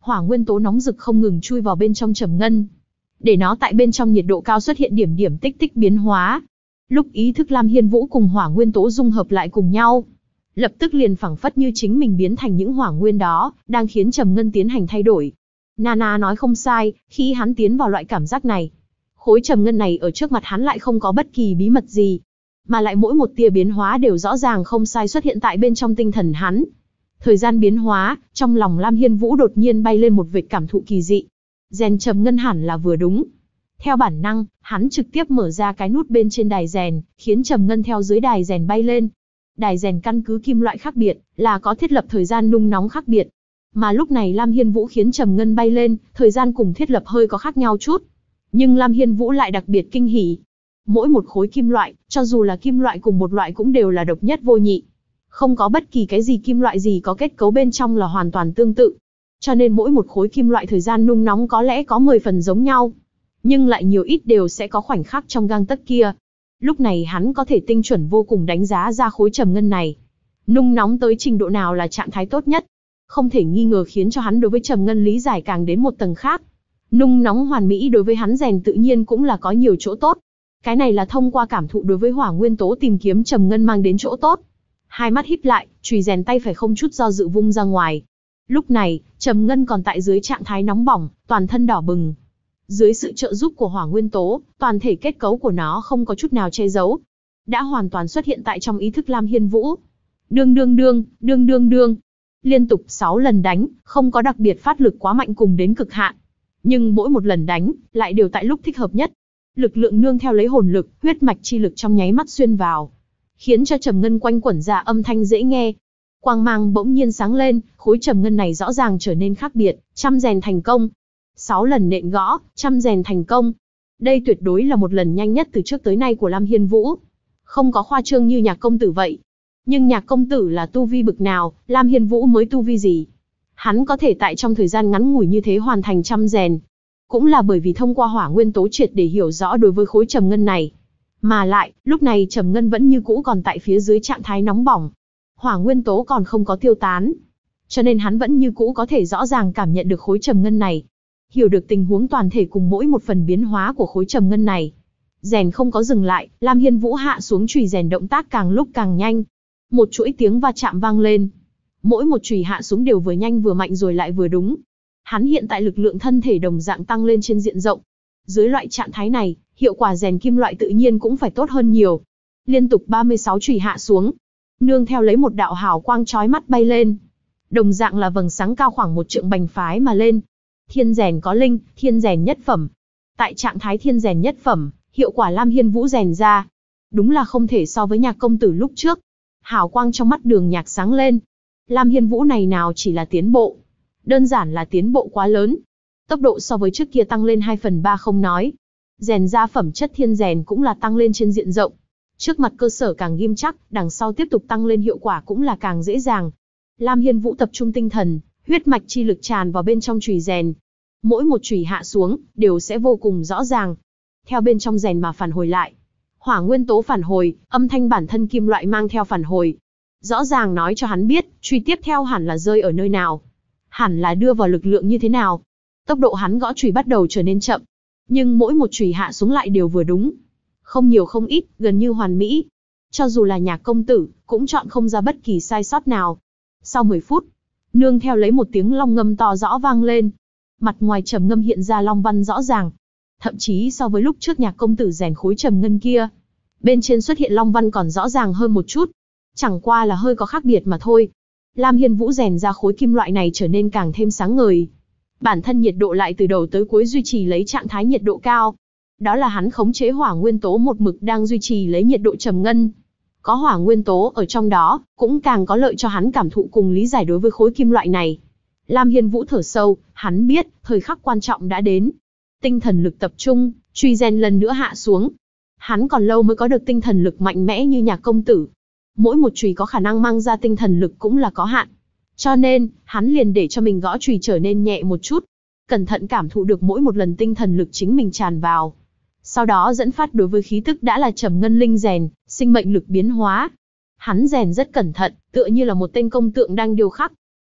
Hỏa nguyên tố nóng rực không ngừng chui vào bên trong trầm ngân, để nó tại bên trong nhiệt độ cao xuất hiện điểm điểm tích tích biến hóa. Lúc ý thức Lam Hiên Vũ cùng hỏa nguyên tố dung hợp lại cùng nhau, lập tức liền phảng phất như chính mình biến thành những hỏa nguyên đó, đang khiến trầm ngân tiến hành thay đổi. Nana nói không sai, khi hắn tiến vào loại cảm giác này, khối trầm ngân này ở trước mặt hắn lại không có bất kỳ bí mật gì, mà lại mỗi một tia biến hóa đều rõ ràng không sai xuất hiện tại bên trong tinh thần hắn. Thời gian biến hóa, trong lòng Lam Hiên Vũ đột nhiên bay lên một vệt cảm thụ kỳ dị. Rèn trầm ngân hẳn là vừa đúng. Theo bản năng, hắn trực tiếp mở ra cái nút bên trên đài rèn, khiến trầm ngân theo dưới đài rèn bay lên. Đài rèn căn cứ kim loại khác biệt, là có thiết lập thời gian nung nóng khác biệt. Mà lúc này Lam Hiên Vũ khiến trầm ngân bay lên, thời gian cùng thiết lập hơi có khác nhau chút. Nhưng Lam Hiên Vũ lại đặc biệt kinh hỉ. Mỗi một khối kim loại, cho dù là kim loại cùng một loại cũng đều là độc nhất vô nhị. Không có bất kỳ cái gì kim loại gì có kết cấu bên trong là hoàn toàn tương tự. Cho nên mỗi một khối kim loại thời gian nung nóng có lẽ có 10 phần giống nhau, nhưng lại nhiều ít đều sẽ có khoảnh khắc trong gang tấc kia. Lúc này hắn có thể tinh chuẩn vô cùng đánh giá ra khối trầm ngân này. Nung nóng tới trình độ nào là trạng thái tốt nhất. Không thể nghi ngờ khiến cho hắn đối với trầm ngân lý giải càng đến một tầng khác. Nung nóng hoàn mỹ đối với hắn rèn tự nhiên cũng là có nhiều chỗ tốt. Cái này là thông qua cảm thụ đối với hỏa nguyên tố tìm kiếm trầm ngân mang đến chỗ tốt. Hai mắt híp lại, chùy rèn tay phải không chút do dự vung ra ngoài. Lúc này, trầm ngân còn tại dưới trạng thái nóng bỏng, toàn thân đỏ bừng. Dưới sự trợ giúp của hỏa nguyên tố, toàn thể kết cấu của nó không có chút nào che giấu, đã hoàn toàn xuất hiện tại trong ý thức Lam Hiên Vũ. Đương đương đương, đương đương đương. Liên tục 6 lần đánh, không có đặc biệt phát lực quá mạnh cùng đến cực hạn. Nhưng mỗi một lần đánh, lại đều tại lúc thích hợp nhất. Lực lượng nương theo lấy hồn lực, huyết mạch chi lực trong nháy mắt xuyên vào, khiến cho trầm ngân quanh quẩn ra âm thanh dễ nghe. Quang mang bỗng nhiên sáng lên, khối trầm ngân này rõ ràng trở nên khác biệt, chăm rèn thành công. 6 lần nện gõ, chăm rèn thành công. Đây tuyệt đối là một lần nhanh nhất từ trước tới nay của Lam Hiên Vũ. Không có khoa trương như Nhạc công tử vậy. Nhưng Nhạc công tử là tu vi bực nào, Lam Hiên Vũ mới tu vi gì? Hắn có thể tại trong thời gian ngắn ngủi như thế hoàn thành chăm rèn, cũng là bởi vì thông qua hỏa nguyên tố triệt để hiểu rõ đối với khối trầm ngân này. Mà lại, lúc này trầm ngân vẫn như cũ còn tại phía dưới trạng thái nóng bỏng. Hỏa nguyên tố còn không có tiêu tán. Cho nên hắn vẫn như cũ có thể rõ ràng cảm nhận được khối trầm ngân này. Hiểu được tình huống toàn thể cùng mỗi một phần biến hóa của khối trầm ngân này. Rèn không có dừng lại, Lam Hiên Vũ hạ xuống chùy rèn động tác càng lúc càng nhanh. Một chuỗi tiếng va chạm vang lên. Mỗi một chùy hạ xuống đều vừa nhanh vừa mạnh rồi lại vừa đúng. Hắn hiện tại lực lượng thân thể đồng dạng tăng lên trên diện rộng. Dưới loại trạng thái này, hiệu quả rèn kim loại tự nhiên cũng phải tốt hơn nhiều. Liên tục 36 chùy hạ xuống, nương theo lấy một đạo hào quang chói mắt bay lên. Đồng dạng là vầng sáng cao khoảng 1 trượng bành phái mà lên. Thiên rèn có linh, thiên rèn nhất phẩm. Tại trạng thái thiên rèn nhất phẩm, hiệu quả Lam Hiên Vũ rèn ra, đúng là không thể so với Nhạc công tử lúc trước. Hào quang trong mắt Đường Nhạc sáng lên. Lam Hiên Vũ này nào chỉ là tiến bộ, đơn giản là tiến bộ quá lớn. Tốc độ so với trước kia tăng lên 2/3 không nói. Rèn ra phẩm chất thiên rèn cũng là tăng lên trên diện rộng. Trước mặt cơ sở càng nghiêm chắc, đằng sau tiếp tục tăng lên hiệu quả cũng là càng dễ dàng. Lam Hiên Vũ tập trung tinh thần, huyết mạch chi lực tràn vào bên trong chùy rèn. Mỗi một chùy hạ xuống, đều sẽ vô cùng rõ ràng. Theo bên trong rèn mà phản hồi lại. Hỏa nguyên tố phản hồi, âm thanh bản thân kim loại mang theo phản hồi. Rõ ràng nói cho hắn biết, chùy tiếp theo hẳn là rơi ở nơi nào. Hẳn là đưa vào lực lượng như thế nào. Tốc độ hắn gõ chùy bắt đầu trở nên chậm. Nhưng mỗi một chùy hạ xuống lại đều vừa đúng. Không nhiều không ít, gần như hoàn mỹ. Cho dù là Nhạc công tử, cũng chọn không ra bất kỳ sai sót nào. Sau 10 phút, nương theo lấy một tiếng long ngâm to rõ vang lên. Mặt ngoài trầm ngâm hiện ra long văn rõ ràng. Thậm chí so với lúc trước Nhạc công tử rèn khối trầm ngân kia, bên trên xuất hiện long văn còn rõ ràng hơn một chút. Chẳng qua là hơi có khác biệt mà thôi. Lam Hiên Vũ rèn ra khối kim loại này trở nên càng thêm sáng ngời. Bản thân nhiệt độ lại từ đầu tới cuối duy trì lấy trạng thái nhiệt độ cao. Đó là hắn khống chế hỏa nguyên tố một mực đang duy trì lấy nhiệt độ trầm ngân. Có hỏa nguyên tố ở trong đó, cũng càng có lợi cho hắn cảm thụ cùng lý giải đối với khối kim loại này. Lam Hiên Vũ thở sâu, hắn biết, thời khắc quan trọng đã đến. Tinh thần lực tập trung, chùy rèn lần nữa hạ xuống. Hắn còn lâu mới có được tinh thần lực mạnh mẽ như Nhạc công tử. Mỗi một chùy có khả năng mang ra tinh thần lực cũng là có hạn. Cho nên, hắn liền để cho mình gõ chùy trở nên nhẹ một chút. Cẩn thận cảm thụ được mỗi một lần tinh thần lực chính mình tràn vào. Sau đó dẫn phát đối với khí tức đã là trầm ngân linh rèn, sinh mệnh lực biến hóa. Hắn rèn rất cẩn thận, tựa như là một tên công tượng đang điêu khắc.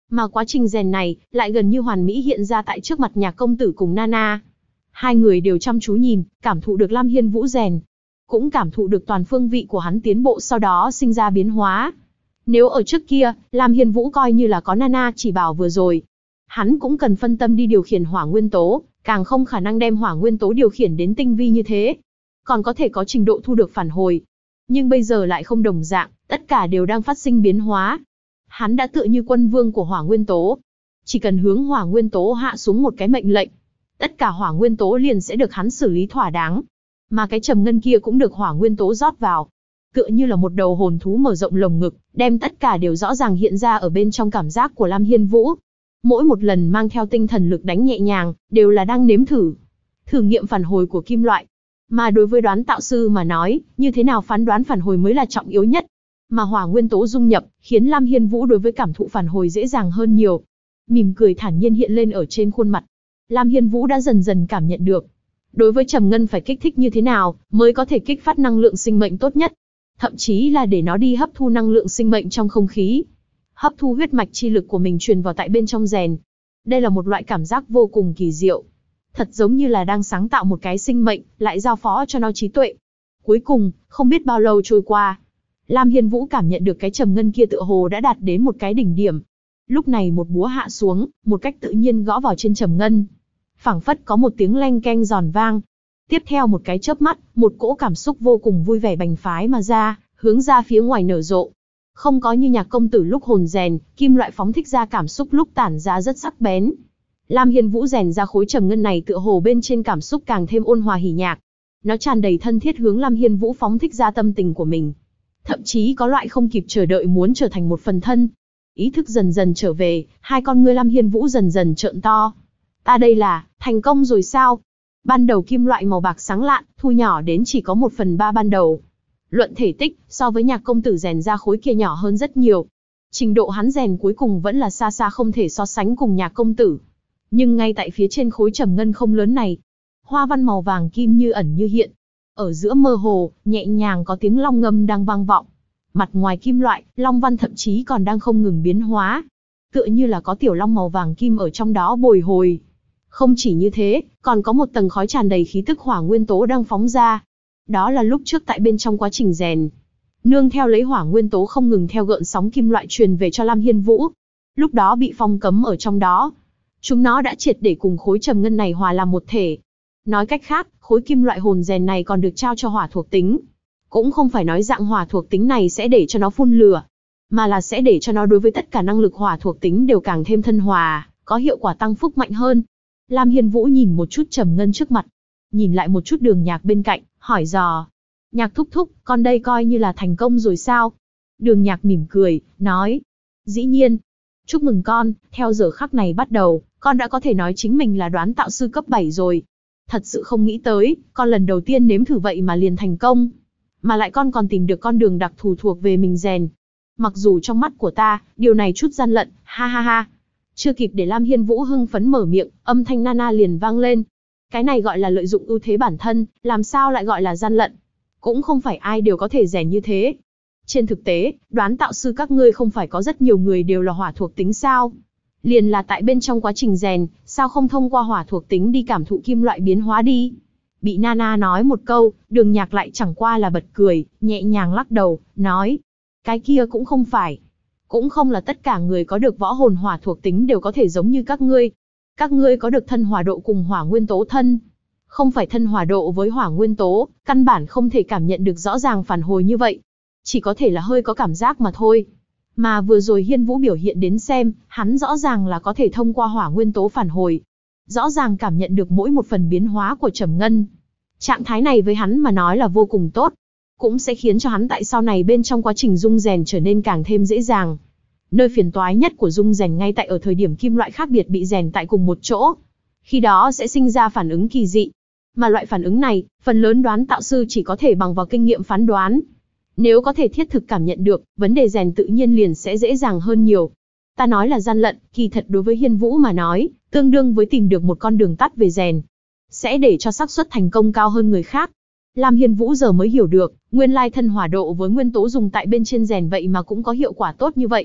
Mà quá trình rèn này lại gần như hoàn mỹ hiện ra tại trước mặt Nhạc công tử cùng Nana. Hai người đều chăm chú nhìn, cảm thụ được Lam Hiên Vũ rèn, cũng cảm thụ được toàn phương vị của hắn tiến bộ sau đó sinh ra biến hóa. Nếu ở trước kia, Lam Hiên Vũ coi như là có Nana chỉ bảo vừa rồi, hắn cũng cần phân tâm đi điều khiển hỏa nguyên tố, càng không khả năng đem hỏa nguyên tố điều khiển đến tinh vi như thế. Còn có thể có trình độ thu được phản hồi. Nhưng bây giờ lại không đồng dạng, tất cả đều đang phát sinh biến hóa. Hắn đã tựa như quân vương của hỏa nguyên tố. Chỉ cần hướng hỏa nguyên tố hạ xuống một cái mệnh lệnh, tất cả hỏa nguyên tố liền sẽ được hắn xử lý thỏa đáng. Mà cái trầm ngân kia cũng được hỏa nguyên tố rót vào. Tựa như là một đầu hồn thú mở rộng lồng ngực, đem tất cả đều rõ ràng hiện ra ở bên trong cảm giác của Lam Hiên Vũ. Mỗi một lần mang theo tinh thần lực đánh nhẹ nhàng, đều là đang nếm thử nghiệm phản hồi của kim loại. Mà đối với đoán tạo sư mà nói, như thế nào phán đoán phản hồi mới là trọng yếu nhất. Mà hỏa nguyên tố dung nhập, khiến Lam Hiên Vũ đối với cảm thụ phản hồi dễ dàng hơn nhiều. Mỉm cười thản nhiên hiện lên ở trên khuôn mặt. Lam Hiên Vũ đã dần dần cảm nhận được, đối với trầm ngân phải kích thích như thế nào, mới có thể kích phát năng lượng sinh mệnh tốt nhất. Thậm chí là để nó đi hấp thu năng lượng sinh mệnh trong không khí. Hấp thu huyết mạch chi lực của mình truyền vào tại bên trong rèn. Đây là một loại cảm giác vô cùng kỳ diệu. Thật giống như là đang sáng tạo một cái sinh mệnh, lại giao phó cho nó trí tuệ. Cuối cùng, không biết bao lâu trôi qua, Lam Hiên Vũ cảm nhận được cái trầm ngân kia tựa hồ đã đạt đến một cái đỉnh điểm. Lúc này một búa hạ xuống, một cách tự nhiên gõ vào trên trầm ngân. Phảng phất có một tiếng leng keng giòn vang. Tiếp theo một cái chớp mắt, một cỗ cảm xúc vô cùng vui vẻ bành phái mà ra, hướng ra phía ngoài nở rộ. Không có như Nhạc công tử lúc hồn rèn, kim loại phóng thích ra cảm xúc lúc tản ra rất sắc bén. Lam Hiên Vũ rèn ra khối trầm ngân này tựa hồ bên trên cảm xúc càng thêm ôn hòa hỉ nhạc. Nó tràn đầy thân thiết hướng Lam Hiên Vũ phóng thích ra tâm tình của mình. Thậm chí có loại không kịp chờ đợi muốn trở thành một phần thân. Ý thức dần dần trở về, hai con ngươi Lam Hiên Vũ dần dần trợn to. Ta đây là, thành công rồi sao? Ban đầu kim loại màu bạc sáng lạn, thu nhỏ đến chỉ có 1/3 ban đầu. Luận thể tích, so với Nhạc công tử rèn ra khối kia nhỏ hơn rất nhiều. Trình độ hắn rèn cuối cùng vẫn là xa xa không thể so sánh cùng Nhạc công tử. Nhưng ngay tại phía trên khối trầm ngân không lớn này, hoa văn màu vàng kim như ẩn như hiện. Ở giữa mơ hồ, nhẹ nhàng có tiếng long ngâm đang vang vọng. Mặt ngoài kim loại, long văn thậm chí còn đang không ngừng biến hóa. Tựa như là có tiểu long màu vàng kim ở trong đó bồi hồi. Không chỉ như thế, còn có một tầng khói tràn đầy khí tức hỏa nguyên tố đang phóng ra. Đó là lúc trước tại bên trong quá trình rèn. Nương theo lấy hỏa nguyên tố không ngừng theo gợn sóng kim loại truyền về cho Lam Hiên Vũ. Lúc đó bị phong cấm ở trong đó. Chúng nó đã triệt để cùng khối trầm ngân này hòa làm một thể. Nói cách khác, khối kim loại hồn rèn này còn được trao cho hỏa thuộc tính. Cũng không phải nói dạng hỏa thuộc tính này sẽ để cho nó phun lửa, mà là sẽ để cho nó đối với tất cả năng lực hỏa thuộc tính đều càng thêm thân hòa, có hiệu quả tăng phúc mạnh hơn. Lam Hiên Vũ nhìn một chút trầm ngân trước mặt, nhìn lại một chút Đường Nhạc bên cạnh, hỏi dò. Nhạc thúc thúc, con đây coi như là thành công rồi sao? Đường Nhạc mỉm cười, nói. Dĩ nhiên. Chúc mừng con, theo giờ khắc này bắt đầu, con đã có thể nói chính mình là đoán tạo sư cấp 7 rồi. Thật sự không nghĩ tới, con lần đầu tiên nếm thử vậy mà liền thành công. Mà lại con còn tìm được con đường đặc thù thuộc về mình rèn. Mặc dù trong mắt của ta, điều này chút gian lận, ha ha ha. Chưa kịp để Lam Hiên Vũ hưng phấn mở miệng, âm thanh Nana liền vang lên. Cái này gọi là lợi dụng ưu thế bản thân, làm sao lại gọi là gian lận. Cũng không phải ai đều có thể rèn như thế. Trên thực tế, đoán tạo sư các ngươi không phải có rất nhiều người đều là hỏa thuộc tính sao? Liền là tại bên trong quá trình rèn, sao không thông qua hỏa thuộc tính đi cảm thụ kim loại biến hóa đi? Bị Nana nói một câu, Đường Nhạc lại chẳng qua là bật cười, nhẹ nhàng lắc đầu, nói. Cái kia cũng không phải. Cũng không là tất cả người có được võ hồn hỏa thuộc tính đều có thể giống như các ngươi. Các ngươi có được thân hỏa độ cùng hỏa nguyên tố thân. Không phải thân hỏa độ với hỏa nguyên tố, căn bản không thể cảm nhận được rõ ràng phản hồi như vậy. Chỉ có thể là hơi có cảm giác mà thôi. Mà vừa rồi Hiên Vũ biểu hiện đến xem, hắn rõ ràng là có thể thông qua hỏa nguyên tố phản hồi. Rõ ràng cảm nhận được mỗi một phần biến hóa của trầm ngân. Trạng thái này với hắn mà nói là vô cùng tốt. Cũng sẽ khiến cho hắn tại sau này bên trong quá trình dung rèn trở nên càng thêm dễ dàng. Nơi phiền toái nhất của dung rèn ngay tại ở thời điểm kim loại khác biệt bị rèn tại cùng một chỗ. Khi đó sẽ sinh ra phản ứng kỳ dị. Mà loại phản ứng này, phần lớn đoán tạo sư chỉ có thể bằng vào kinh nghiệm phán đoán. Nếu có thể thiết thực cảm nhận được, vấn đề rèn tự nhiên liền sẽ dễ dàng hơn nhiều. Ta nói là gian lận, kỳ thật đối với Hiên Vũ mà nói, tương đương với tìm được một con đường tắt về rèn. Sẽ để cho xác suất thành công cao hơn người khác. Lam Hiên Vũ giờ mới hiểu được, nguyên lai thân hỏa độ với nguyên tố dùng tại bên trên rèn vậy mà cũng có hiệu quả tốt như vậy.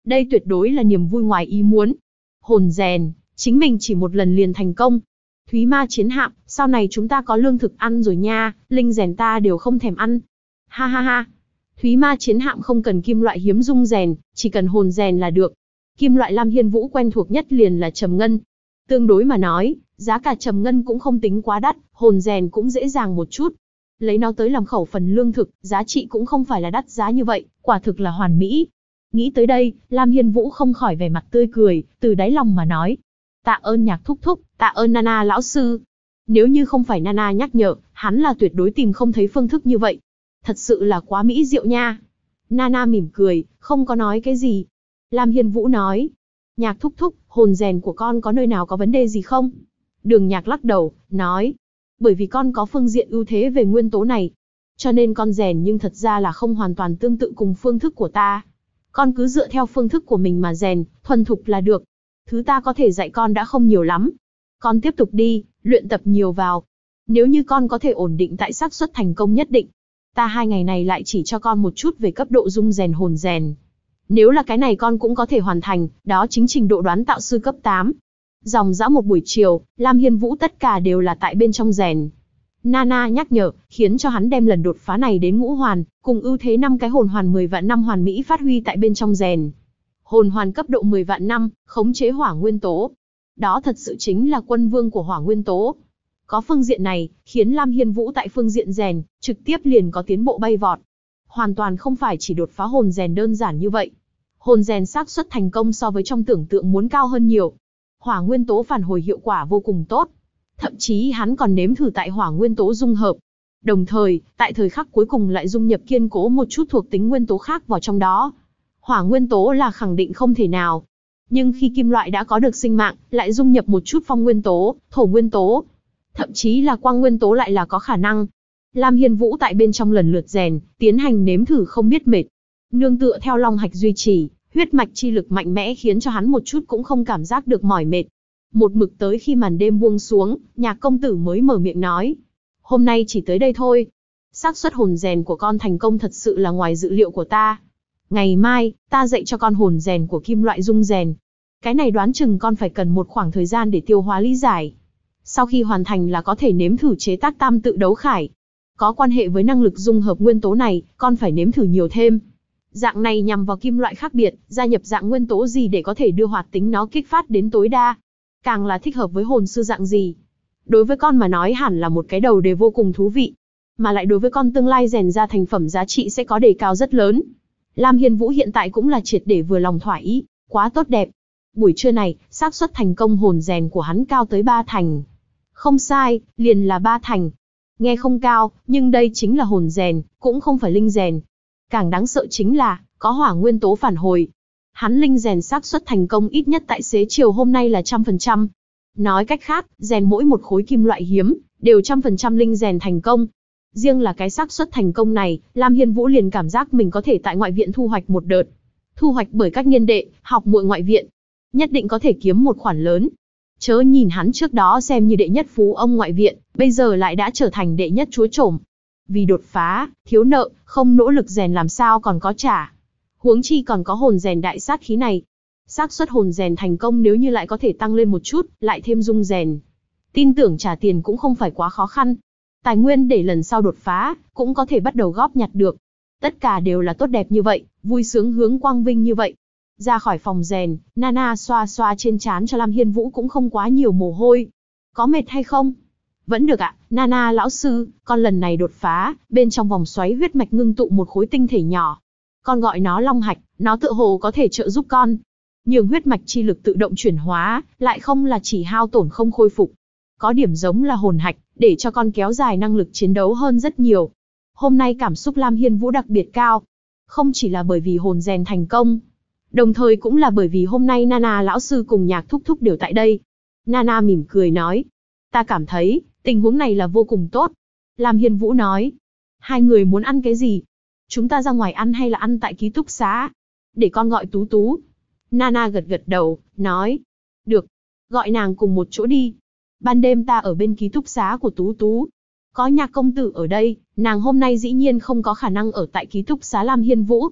Đây tuyệt đối là niềm vui ngoài ý muốn. Hồn rèn, chính mình chỉ một lần liền thành công. Thúy ma chiến hạm, sau này chúng ta có lương thực ăn rồi nha, linh rèn ta đều không thèm ăn. Ha ha ha. Thúy ma chiến hạm không cần kim loại hiếm dung rèn, chỉ cần hồn rèn là được. Kim loại Lam Hiên Vũ quen thuộc nhất liền là trầm ngân. Tương đối mà nói, giá cả trầm ngân cũng không tính quá đắt, hồn rèn cũng dễ dàng một chút. Lấy nó tới làm khẩu phần lương thực, giá trị cũng không phải là đắt giá như vậy, quả thực là hoàn mỹ. Nghĩ tới đây, Lam Hiên Vũ không khỏi vẻ mặt tươi cười, từ đáy lòng mà nói. Tạ ơn Nhạc thúc thúc, tạ ơn Nana lão sư. Nếu như không phải Nana nhắc nhở, hắn là tuyệt đối tìm không thấy phương thức như vậy. Thật sự là quá mỹ diệu nha. Nana mỉm cười, không có nói cái gì. Lam Hiên Vũ nói. Nhạc thúc thúc, hồn rèn của con có nơi nào có vấn đề gì không? Đường Nhạc lắc đầu, nói. Bởi vì con có phương diện ưu thế về nguyên tố này. Cho nên con rèn nhưng thật ra là không hoàn toàn tương tự cùng phương thức của ta. Con cứ dựa theo phương thức của mình mà rèn, thuần thục là được. Thứ ta có thể dạy con đã không nhiều lắm. Con tiếp tục đi, luyện tập nhiều vào. Nếu như con có thể ổn định tại xác suất thành công nhất định, ta 2 ngày này lại chỉ cho con một chút về cấp độ dung rèn hồn rèn. Nếu là cái này con cũng có thể hoàn thành, đó chính trình độ đoán tạo sư cấp 8. Dòng dã một buổi chiều, Lam Hiên Vũ tất cả đều là tại bên trong rèn. Nana nhắc nhở, khiến cho hắn đem lần đột phá này đến ngũ hoàn, cùng ưu thế 5 cái hồn hoàn 10 vạn năm hoàn mỹ phát huy tại bên trong rèn. Hồn hoàn cấp độ 10 vạn năm, khống chế hỏa nguyên tố. Đó thật sự chính là quân vương của hỏa nguyên tố. Có phương diện này, khiến Lam Hiên Vũ tại phương diện rèn, trực tiếp liền có tiến bộ bay vọt. Hoàn toàn không phải chỉ đột phá hồn rèn đơn giản như vậy. Hồn rèn xác suất thành công so với trong tưởng tượng muốn cao hơn nhiều. Hỏa nguyên tố phản hồi hiệu quả vô cùng tốt. Thậm chí hắn còn nếm thử tại hỏa nguyên tố dung hợp. Đồng thời, tại thời khắc cuối cùng lại dung nhập kiên cố một chút thuộc tính nguyên tố khác vào trong đó. Hỏa nguyên tố là khẳng định không thể nào. Nhưng khi kim loại đã có được sinh mạng, lại dung nhập một chút phong nguyên tố, thổ nguyên tố, thậm chí là quang nguyên tố lại là có khả năng. Lam Hiên Vũ tại bên trong lần lượt rèn, tiến hành nếm thử không biết mệt. Nương tựa theo long hạch duy trì, huyết mạch chi lực mạnh mẽ khiến cho hắn một chút cũng không cảm giác được mỏi mệt. Một mực tới khi màn đêm buông xuống, Nhạc công tử mới mở miệng nói. Hôm nay chỉ tới đây thôi. Xác suất hồn rèn của con thành công thật sự là ngoài dự liệu của ta. Ngày mai, ta dạy cho con hồn rèn của kim loại dung rèn. Cái này đoán chừng con phải cần một khoảng thời gian để tiêu hóa lý giải. Sau khi hoàn thành là có thể nếm thử chế tác tam tự đấu khải. Có quan hệ với năng lực dung hợp nguyên tố này, con phải nếm thử nhiều thêm. Dạng này nhằm vào kim loại khác biệt, gia nhập dạng nguyên tố gì để có thể đưa hoạt tính nó kích phát đến tối đa. Càng là thích hợp với hồn sư dạng gì. Đối với con mà nói hẳn là một cái đầu đề vô cùng thú vị. Mà lại đối với con tương lai rèn ra thành phẩm giá trị sẽ có đề cao rất lớn. Lam Hiên Vũ hiện tại cũng là triệt để vừa lòng thỏa ý, quá tốt đẹp. Buổi trưa này, xác suất thành công hồn rèn của hắn cao tới 3 thành. Không sai, liền là 3 thành. Nghe không cao, nhưng đây chính là hồn rèn, cũng không phải linh rèn. Càng đáng sợ chính là, có hỏa nguyên tố phản hồi. Hắn linh rèn xác suất thành công ít nhất tại xế chiều hôm nay là 100%. Nói cách khác, rèn mỗi một khối kim loại hiếm, đều 100% linh rèn thành công. Riêng là cái xác suất thành công này, Lam Hiên Vũ liền cảm giác mình có thể tại ngoại viện thu hoạch một đợt. Thu hoạch bởi các niên đệ, học muội ngoại viện. Nhất định có thể kiếm một khoản lớn. Chớ nhìn hắn trước đó xem như đệ nhất phú ông ngoại viện, bây giờ lại đã trở thành đệ nhất chúa trổm. Vì đột phá, thiếu nợ, không nỗ lực rèn làm sao còn có trả. Huống chi còn có hồn rèn đại sát khí này. Xác suất hồn rèn thành công nếu như lại có thể tăng lên một chút, lại thêm dung rèn. Tin tưởng trả tiền cũng không phải quá khó khăn. Tài nguyên để lần sau đột phá, cũng có thể bắt đầu góp nhặt được. Tất cả đều là tốt đẹp như vậy, vui sướng hướng quang vinh như vậy. Ra khỏi phòng rèn, Nana xoa xoa trên trán cho Lam Hiên Vũ cũng không quá nhiều mồ hôi. Có mệt hay không? Vẫn được ạ, Nana lão sư, con lần này đột phá, bên trong vòng xoáy huyết mạch ngưng tụ một khối tinh thể nhỏ. Con gọi nó long hạch, nó tựa hồ có thể trợ giúp con. Nhường huyết mạch chi lực tự động chuyển hóa, lại không là chỉ hao tổn không khôi phục. Có điểm giống là hồn hạch, để cho con kéo dài năng lực chiến đấu hơn rất nhiều. Hôm nay cảm xúc Lam Hiên Vũ đặc biệt cao. Không chỉ là bởi vì hồn rèn thành công, đồng thời cũng là bởi vì hôm nay Nana lão sư cùng Nhạc thúc thúc đều tại đây. Nana mỉm cười nói. Ta cảm thấy, tình huống này là vô cùng tốt. Lam Hiên Vũ nói. Hai người muốn ăn cái gì? Chúng ta ra ngoài ăn hay là ăn tại ký túc xá? Để con gọi Tú Tú. Nana gật gật đầu, nói. Được, gọi nàng cùng một chỗ đi. Ban đêm ta ở bên ký túc xá của Tú Tú. Có Nhạc công tử ở đây, nàng hôm nay dĩ nhiên không có khả năng ở tại ký túc xá Lam Hiên Vũ.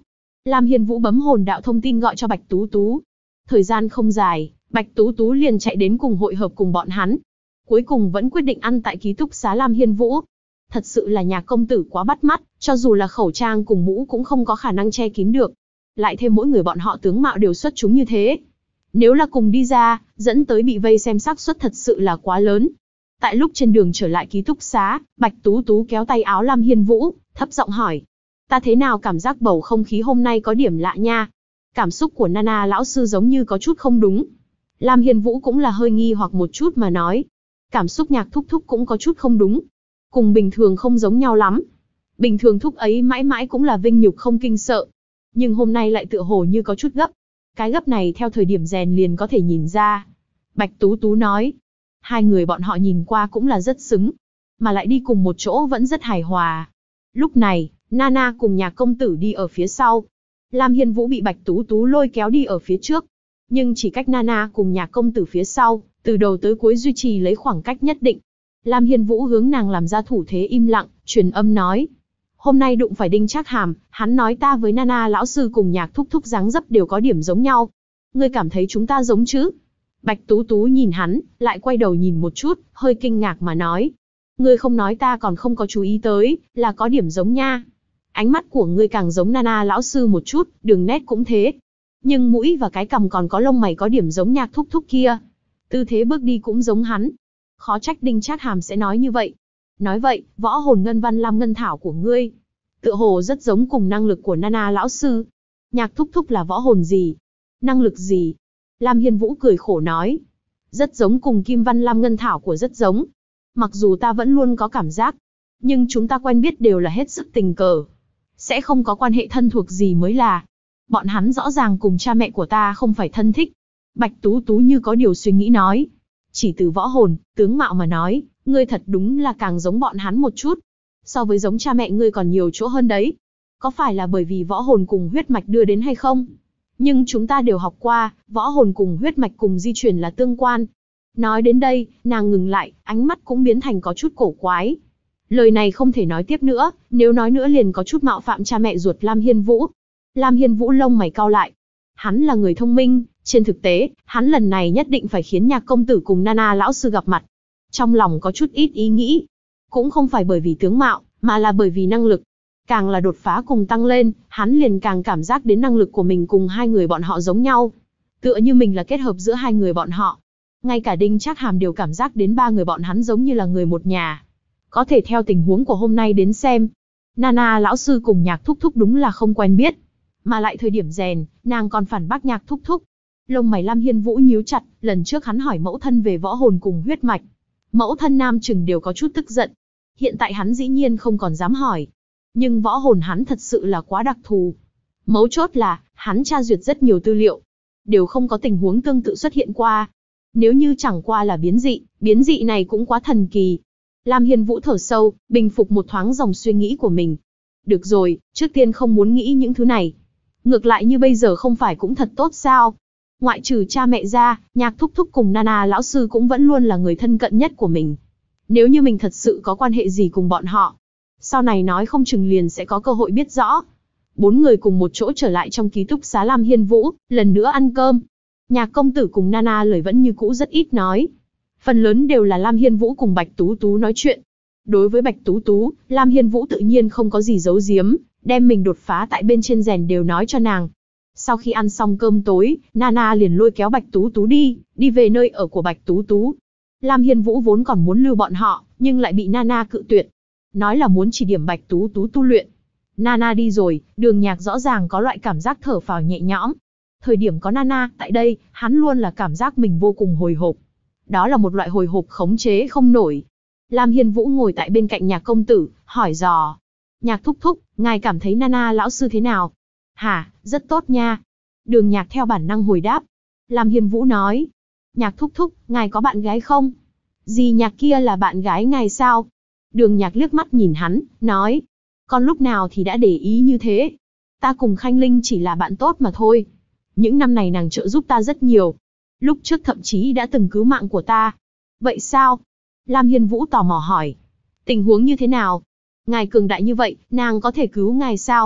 Lam Hiên Vũ bấm hồn đạo thông tin gọi cho Bạch Tú Tú. Thời gian không dài, Bạch Tú Tú liền chạy đến cùng hội hợp cùng bọn hắn. Cuối cùng vẫn quyết định ăn tại ký túc xá Lam Hiên Vũ. Thật sự là Nhạc công tử quá bắt mắt, cho dù là khẩu trang cùng mũ cũng không có khả năng che kín được. Lại thêm mỗi người bọn họ tướng mạo đều xuất chúng như thế. Nếu là cùng đi ra, dẫn tới bị vây xem xác suất thật sự là quá lớn. Tại lúc trên đường trở lại ký túc xá, Bạch Tú Tú kéo tay áo Lam Hiên Vũ, thấp giọng hỏi. Ta thế nào cảm giác bầu không khí hôm nay có điểm lạ nha. Cảm xúc của Nana lão sư giống như có chút không đúng. Lam Hiên Vũ cũng là hơi nghi hoặc một chút mà nói. Cảm xúc Nhạc thúc thúc cũng có chút không đúng. Cùng bình thường không giống nhau lắm. Bình thường thúc ấy mãi mãi cũng là vinh nhục không kinh sợ. Nhưng hôm nay lại tựa hồ như có chút gấp. Cái gấp này theo thời điểm rèn liền có thể nhìn ra. Bạch Tú Tú nói. Hai người bọn họ nhìn qua cũng là rất xứng. Mà lại đi cùng một chỗ vẫn rất hài hòa. Lúc này, Nana cùng Nhạc công tử đi ở phía sau. Lam Hiên Vũ bị Bạch Tú Tú lôi kéo đi ở phía trước. Nhưng chỉ cách Nana cùng Nhạc công tử phía sau, từ đầu tới cuối duy trì lấy khoảng cách nhất định. Lam Hiên Vũ hướng nàng làm ra thủ thế im lặng, truyền âm nói. Hôm nay đụng phải Đinh Trác Hàm, hắn nói ta với Nana lão sư cùng Nhạc thúc thúc dáng dấp đều có điểm giống nhau. Ngươi cảm thấy chúng ta giống chứ? Bạch Tú Tú nhìn hắn, lại quay đầu nhìn một chút, hơi kinh ngạc mà nói. Ngươi không nói ta còn không có chú ý tới, là có điểm giống nha. Ánh mắt của ngươi càng giống Nana lão sư một chút, đường nét cũng thế. Nhưng mũi và cái cằm còn có lông mày có điểm giống Nhạc thúc thúc kia. Tư thế bước đi cũng giống hắn. Khó trách Đinh Trác Hàm sẽ nói như vậy. Nói vậy, võ hồn ngân văn lam ngân thảo của ngươi, tựa hồ rất giống cùng năng lực của Nana lão sư. Nhạc thúc thúc là võ hồn gì? Năng lực gì? Lam Hiên Vũ cười khổ nói. Rất giống cùng kim văn lam ngân thảo của rất giống. Mặc dù ta vẫn luôn có cảm giác, nhưng chúng ta quen biết đều là hết sức tình cờ. Sẽ không có quan hệ thân thuộc gì mới là. Bọn hắn rõ ràng cùng cha mẹ của ta không phải thân thích. Bạch Tú Tú như có điều suy nghĩ nói. Chỉ từ võ hồn, tướng mạo mà nói, ngươi thật đúng là càng giống bọn hắn một chút. So với giống cha mẹ ngươi còn nhiều chỗ hơn đấy. Có phải là bởi vì võ hồn cùng huyết mạch đưa đến hay không? Nhưng chúng ta đều học qua, võ hồn cùng huyết mạch cùng di chuyển là tương quan. Nói đến đây, nàng ngừng lại, ánh mắt cũng biến thành có chút cổ quái. Lời này không thể nói tiếp nữa, nếu nói nữa liền có chút mạo phạm cha mẹ ruột Lam Hiên Vũ. Lam Hiên Vũ lông mày cau lại. Hắn là người thông minh, trên thực tế, hắn lần này nhất định phải khiến Nhạc công tử cùng Nana lão sư gặp mặt. Trong lòng có chút ít ý nghĩ. Cũng không phải bởi vì tướng mạo, mà là bởi vì năng lực. Càng là đột phá cùng tăng lên, hắn liền càng cảm giác đến năng lực của mình cùng hai người bọn họ giống nhau. Tựa như mình là kết hợp giữa hai người bọn họ. Ngay cả Đinh Trác Hàm đều cảm giác đến ba người bọn hắn giống như là người một nhà. Có thể theo tình huống của hôm nay đến xem, Nana lão sư cùng Nhạc thúc thúc đúng là không quen biết. Mà lại thời điểm rèn, nàng còn phản bác Nhạc thúc thúc. Lông mày Lam Hiên Vũ nhíu chặt, lần trước hắn hỏi mẫu thân về võ hồn cùng huyết mạch. Mẫu thân nam chừng đều có chút tức giận. Hiện tại hắn dĩ nhiên không còn dám hỏi. Nhưng võ hồn hắn thật sự là quá đặc thù. Mấu chốt là, hắn tra duyệt rất nhiều tư liệu. Đều không có tình huống tương tự xuất hiện qua. Nếu như chẳng qua là biến dị này cũng quá thần kỳ. Lam Hiên Vũ thở sâu, bình phục một thoáng dòng suy nghĩ của mình. Được rồi, trước tiên không muốn nghĩ những thứ này. Ngược lại như bây giờ không phải cũng thật tốt sao? Ngoại trừ cha mẹ ra, Nhạc thúc thúc cùng Nana lão sư cũng vẫn luôn là người thân cận nhất của mình. Nếu như mình thật sự có quan hệ gì cùng bọn họ, sau này nói không chừng liền sẽ có cơ hội biết rõ. Bốn người cùng một chỗ trở lại trong ký túc xá Lam Hiên Vũ, lần nữa ăn cơm. Nhạc công tử cùng Nana lời vẫn như cũ rất ít nói. Phần lớn đều là Lam Hiên Vũ cùng Bạch Tú Tú nói chuyện. Đối với Bạch Tú Tú, Lam Hiên Vũ tự nhiên không có gì giấu giếm, đem mình đột phá tại bên trên rèn đều nói cho nàng. Sau khi ăn xong cơm tối, Nana liền lôi kéo Bạch Tú Tú đi về nơi ở của Bạch Tú Tú. Lam Hiên Vũ vốn còn muốn lưu bọn họ, nhưng lại bị Nana cự tuyệt. Nói là muốn chỉ điểm Bạch Tú Tú tu luyện. Nana đi rồi, Đường Nhạc rõ ràng có loại cảm giác thở phào nhẹ nhõm. Thời điểm có Nana tại đây, hắn luôn là cảm giác mình vô cùng hồi hộp. Đó là một loại hồi hộp khống chế không nổi. Lam Hiên Vũ ngồi tại bên cạnh Nhạc công tử, hỏi dò. Nhạc thúc thúc, ngài cảm thấy Nana lão sư thế nào? Hả, rất tốt nha. Đường Nhạc theo bản năng hồi đáp. Lam Hiên Vũ nói. Nhạc thúc thúc, ngài có bạn gái không? Dì Nhạc kia là bạn gái ngài sao? Đường Nhạc liếc mắt nhìn hắn, nói. Con lúc nào thì đã để ý như thế? Ta cùng Khanh Linh chỉ là bạn tốt mà thôi. Những năm này nàng trợ giúp ta rất nhiều. Lúc trước thậm chí đã từng cứu mạng của ta. Vậy sao? Lam Hiên Vũ tò mò hỏi. Tình huống như thế nào? Ngài cường đại như vậy, nàng có thể cứu ngài sao?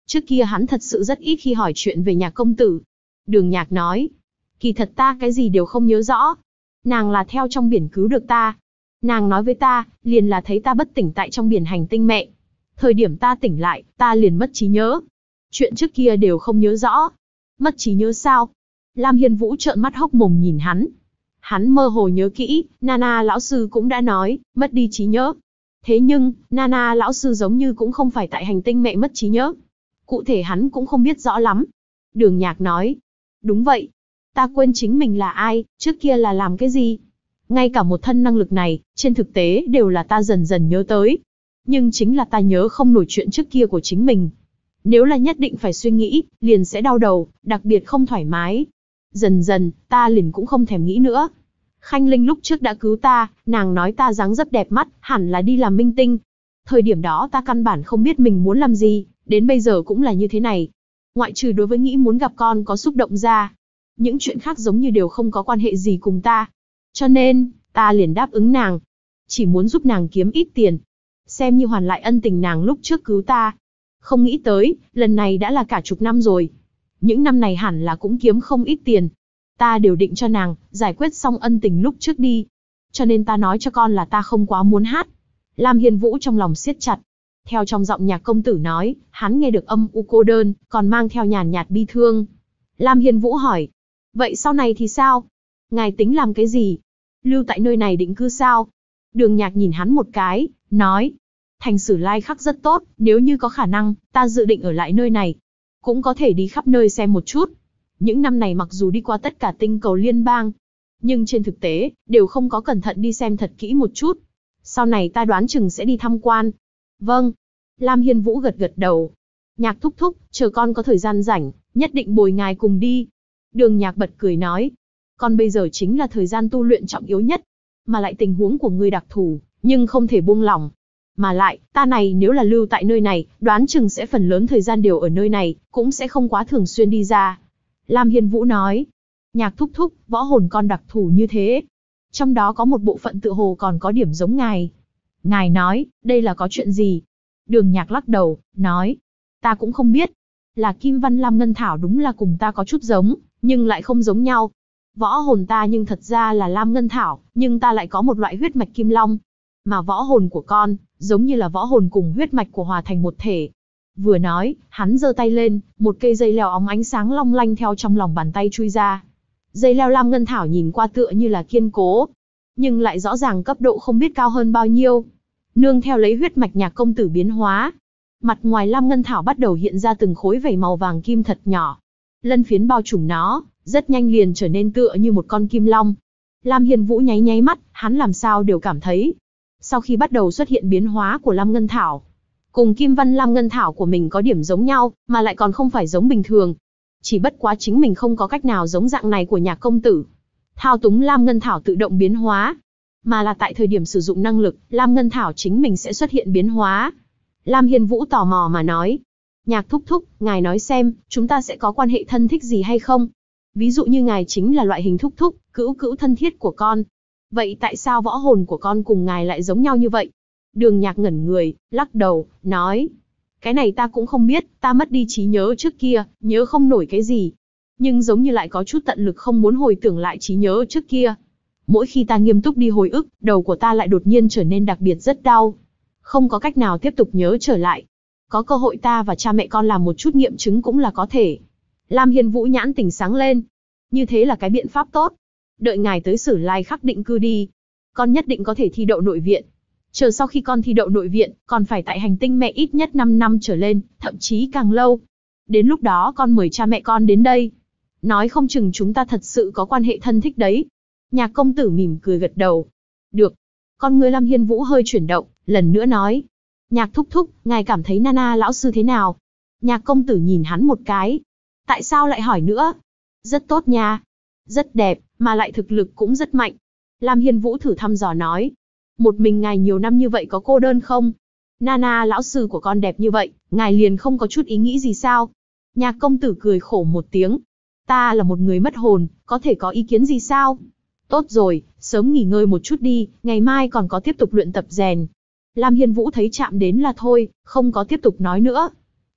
Trước kia hắn thật sự rất ít khi hỏi chuyện về Nhạc công tử. Đường Nhạc nói, kỳ thật ta cái gì đều không nhớ rõ. Nàng là theo trong biển cứu được ta. Nàng nói với ta, liền là thấy ta bất tỉnh tại trong biển hành tinh mẹ. Thời điểm ta tỉnh lại, ta liền mất trí nhớ. Chuyện trước kia đều không nhớ rõ. Mất trí nhớ sao? Lam Hiên Vũ trợn mắt hốc mồm nhìn hắn. Hắn mơ hồ nhớ kỹ, Nana lão sư cũng đã nói, mất đi trí nhớ. Thế nhưng, Nana lão sư giống như cũng không phải tại hành tinh mẹ mất trí nhớ. Cụ thể hắn cũng không biết rõ lắm. Đường Nhạc nói, đúng vậy. Ta quên chính mình là ai, trước kia là làm cái gì. Ngay cả một thân năng lực này, trên thực tế đều là ta dần dần nhớ tới. Nhưng chính là ta nhớ không nổi chuyện trước kia của chính mình. Nếu là nhất định phải suy nghĩ, liền sẽ đau đầu, đặc biệt không thoải mái. Dần dần, ta liền cũng không thèm nghĩ nữa. Khanh Linh lúc trước đã cứu ta, nàng nói ta dáng dấp đẹp mắt, hẳn là đi làm minh tinh. Thời điểm đó ta căn bản không biết mình muốn làm gì, đến bây giờ cũng là như thế này. Ngoại trừ đối với nghĩ muốn gặp con có xúc động ra. Những chuyện khác giống như đều không có quan hệ gì cùng ta. Cho nên, ta liền đáp ứng nàng. Chỉ muốn giúp nàng kiếm ít tiền. Xem như hoàn lại ân tình nàng lúc trước cứu ta. Không nghĩ tới, lần này đã là cả chục năm rồi. Những năm này hẳn là cũng kiếm không ít tiền. Ta đều định cho nàng, giải quyết xong ân tình lúc trước đi. Cho nên ta nói cho con là ta không quá muốn hát. Lam Hiên Vũ trong lòng siết chặt. Theo trong giọng Nhạc công tử nói, hắn nghe được âm u cô đơn, còn mang theo nhàn nhạt bi thương. Lam Hiên Vũ hỏi, vậy sau này thì sao? Ngài tính làm cái gì? Lưu tại nơi này định cư sao? Đường Nhạc nhìn hắn một cái, nói, thành Sử Lai Khắc rất tốt, nếu như có khả năng, ta dự định ở lại nơi này. Cũng có thể đi khắp nơi xem một chút. Những năm này mặc dù đi qua tất cả tinh cầu liên bang, nhưng trên thực tế, đều không có cẩn thận đi xem thật kỹ một chút. Sau này ta đoán chừng sẽ đi tham quan. Vâng. Lam Hiên Vũ gật gật đầu. Nhạc thúc thúc, chờ con có thời gian rảnh, nhất định bồi ngài cùng đi. Đường Nhạc bật cười nói, con bây giờ chính là thời gian tu luyện trọng yếu nhất. Mà lại tình huống của ngươi đặc thù, nhưng không thể buông lỏng. Mà lại, ta này nếu là lưu tại nơi này, đoán chừng sẽ phần lớn thời gian đều ở nơi này, cũng sẽ không quá thường xuyên đi ra. Lam Hiên Vũ nói, Nhạc thúc thúc, võ hồn con đặc thù như thế. Trong đó có một bộ phận tựa hồ còn có điểm giống ngài. Ngài nói, đây là có chuyện gì? Đường Nhạc lắc đầu, nói, ta cũng không biết. Là Kim Văn Lam Ngân Thảo đúng là cùng ta có chút giống, nhưng lại không giống nhau. Võ hồn ta nhưng thật ra là Lam Ngân Thảo, nhưng ta lại có một loại huyết mạch Kim Long. Mà võ hồn của con, giống như là võ hồn cùng huyết mạch của hòa thành một thể. Vừa nói, hắn giơ tay lên, một cây dây leo óng ánh sáng long lanh theo trong lòng bàn tay chui ra. Dây leo Lam Ngân Thảo nhìn qua tựa như là kiên cố, nhưng lại rõ ràng cấp độ không biết cao hơn bao nhiêu. Nương theo lấy huyết mạch Nhạc công tử biến hóa, mặt ngoài Lam Ngân Thảo bắt đầu hiện ra từng khối vảy màu vàng kim thật nhỏ. Lân phiến bao trùm nó, rất nhanh liền trở nên tựa như một con kim long. Lam Hiên Vũ nháy nháy mắt, hắn làm sao đều cảm thấy. Sau khi bắt đầu xuất hiện biến hóa của Lam Ngân Thảo, cùng Kim Văn Lam Ngân Thảo của mình có điểm giống nhau, mà lại còn không phải giống bình thường. Chỉ bất quá chính mình không có cách nào giống dạng này của Nhạc công tử. Thao túng Lam Ngân Thảo tự động biến hóa, mà là tại thời điểm sử dụng năng lực, Lam Ngân Thảo chính mình sẽ xuất hiện biến hóa. Lam Hiên Vũ tò mò mà nói, Nhạc thúc thúc, ngài nói xem, chúng ta sẽ có quan hệ thân thích gì hay không? Ví dụ như ngài chính là loại hình thúc thúc, cữu cữu thân thiết của con. Vậy tại sao võ hồn của con cùng ngài lại giống nhau như vậy? Đường Nhạc ngẩn người, lắc đầu, nói, cái này ta cũng không biết, ta mất đi trí nhớ trước kia, nhớ không nổi cái gì. Nhưng giống như lại có chút tận lực không muốn hồi tưởng lại trí nhớ trước kia. Mỗi khi ta nghiêm túc đi hồi ức, đầu của ta lại đột nhiên trở nên đặc biệt rất đau. Không có cách nào tiếp tục nhớ trở lại. Có cơ hội ta và cha mẹ con làm một chút nghiệm chứng cũng là có thể. Lam Hiên Vũ nhãn tỉnh sáng lên. Như thế là cái biện pháp tốt. Đợi ngài tới Sử Lai Khắc định cư đi. Con nhất định có thể thi đậu nội viện. Chờ sau khi con thi đậu nội viện, còn phải tại hành tinh mẹ ít nhất 5 năm trở lên, thậm chí càng lâu. Đến lúc đó con mời cha mẹ con đến đây. Nói không chừng chúng ta thật sự có quan hệ thân thích đấy. Nhạc công tử mỉm cười gật đầu. Được. Con người Lam Hiên Vũ hơi chuyển động, lần nữa nói. Nhạc thúc thúc, ngài cảm thấy Nana lão sư thế nào? Nhạc công tử nhìn hắn một cái. Tại sao lại hỏi nữa? Rất tốt nha. Rất đẹp, mà lại thực lực cũng rất mạnh. Lam Hiên Vũ thử thăm dò nói. Một mình ngài nhiều năm như vậy có cô đơn không? Nana lão sư của con đẹp như vậy, ngài liền không có chút ý nghĩ gì sao? Nhạc công tử cười khổ một tiếng. Ta là một người mất hồn, có thể có ý kiến gì sao? Tốt rồi, sớm nghỉ ngơi một chút đi, ngày mai còn có tiếp tục luyện tập rèn. Lam Hiên Vũ thấy chạm đến là thôi, không có tiếp tục nói nữa.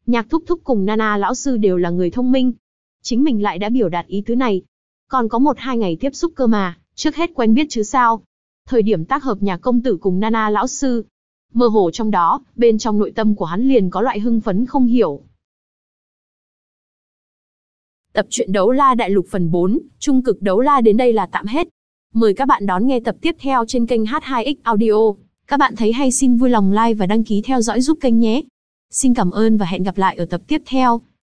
Nhạc thúc thúc cùng Nana lão sư đều là người thông minh. Chính mình lại đã biểu đạt ý tứ này. Còn có 1-2 ngày tiếp xúc cơ mà, trước hết quen biết chứ sao. Thời điểm tác hợp Nhạc công tử cùng Nana lão sư, mơ hồ trong đó, bên trong nội tâm của hắn liền có loại hưng phấn không hiểu. Tập truyện Đấu La Đại Lục phần 4, Trung cực Đấu La đến đây là tạm hết. Mời các bạn đón nghe tập tiếp theo trên kênh H2X Audio. Các bạn thấy hay xin vui lòng like và đăng ký theo dõi giúp kênh nhé. Xin cảm ơn và hẹn gặp lại ở tập tiếp theo.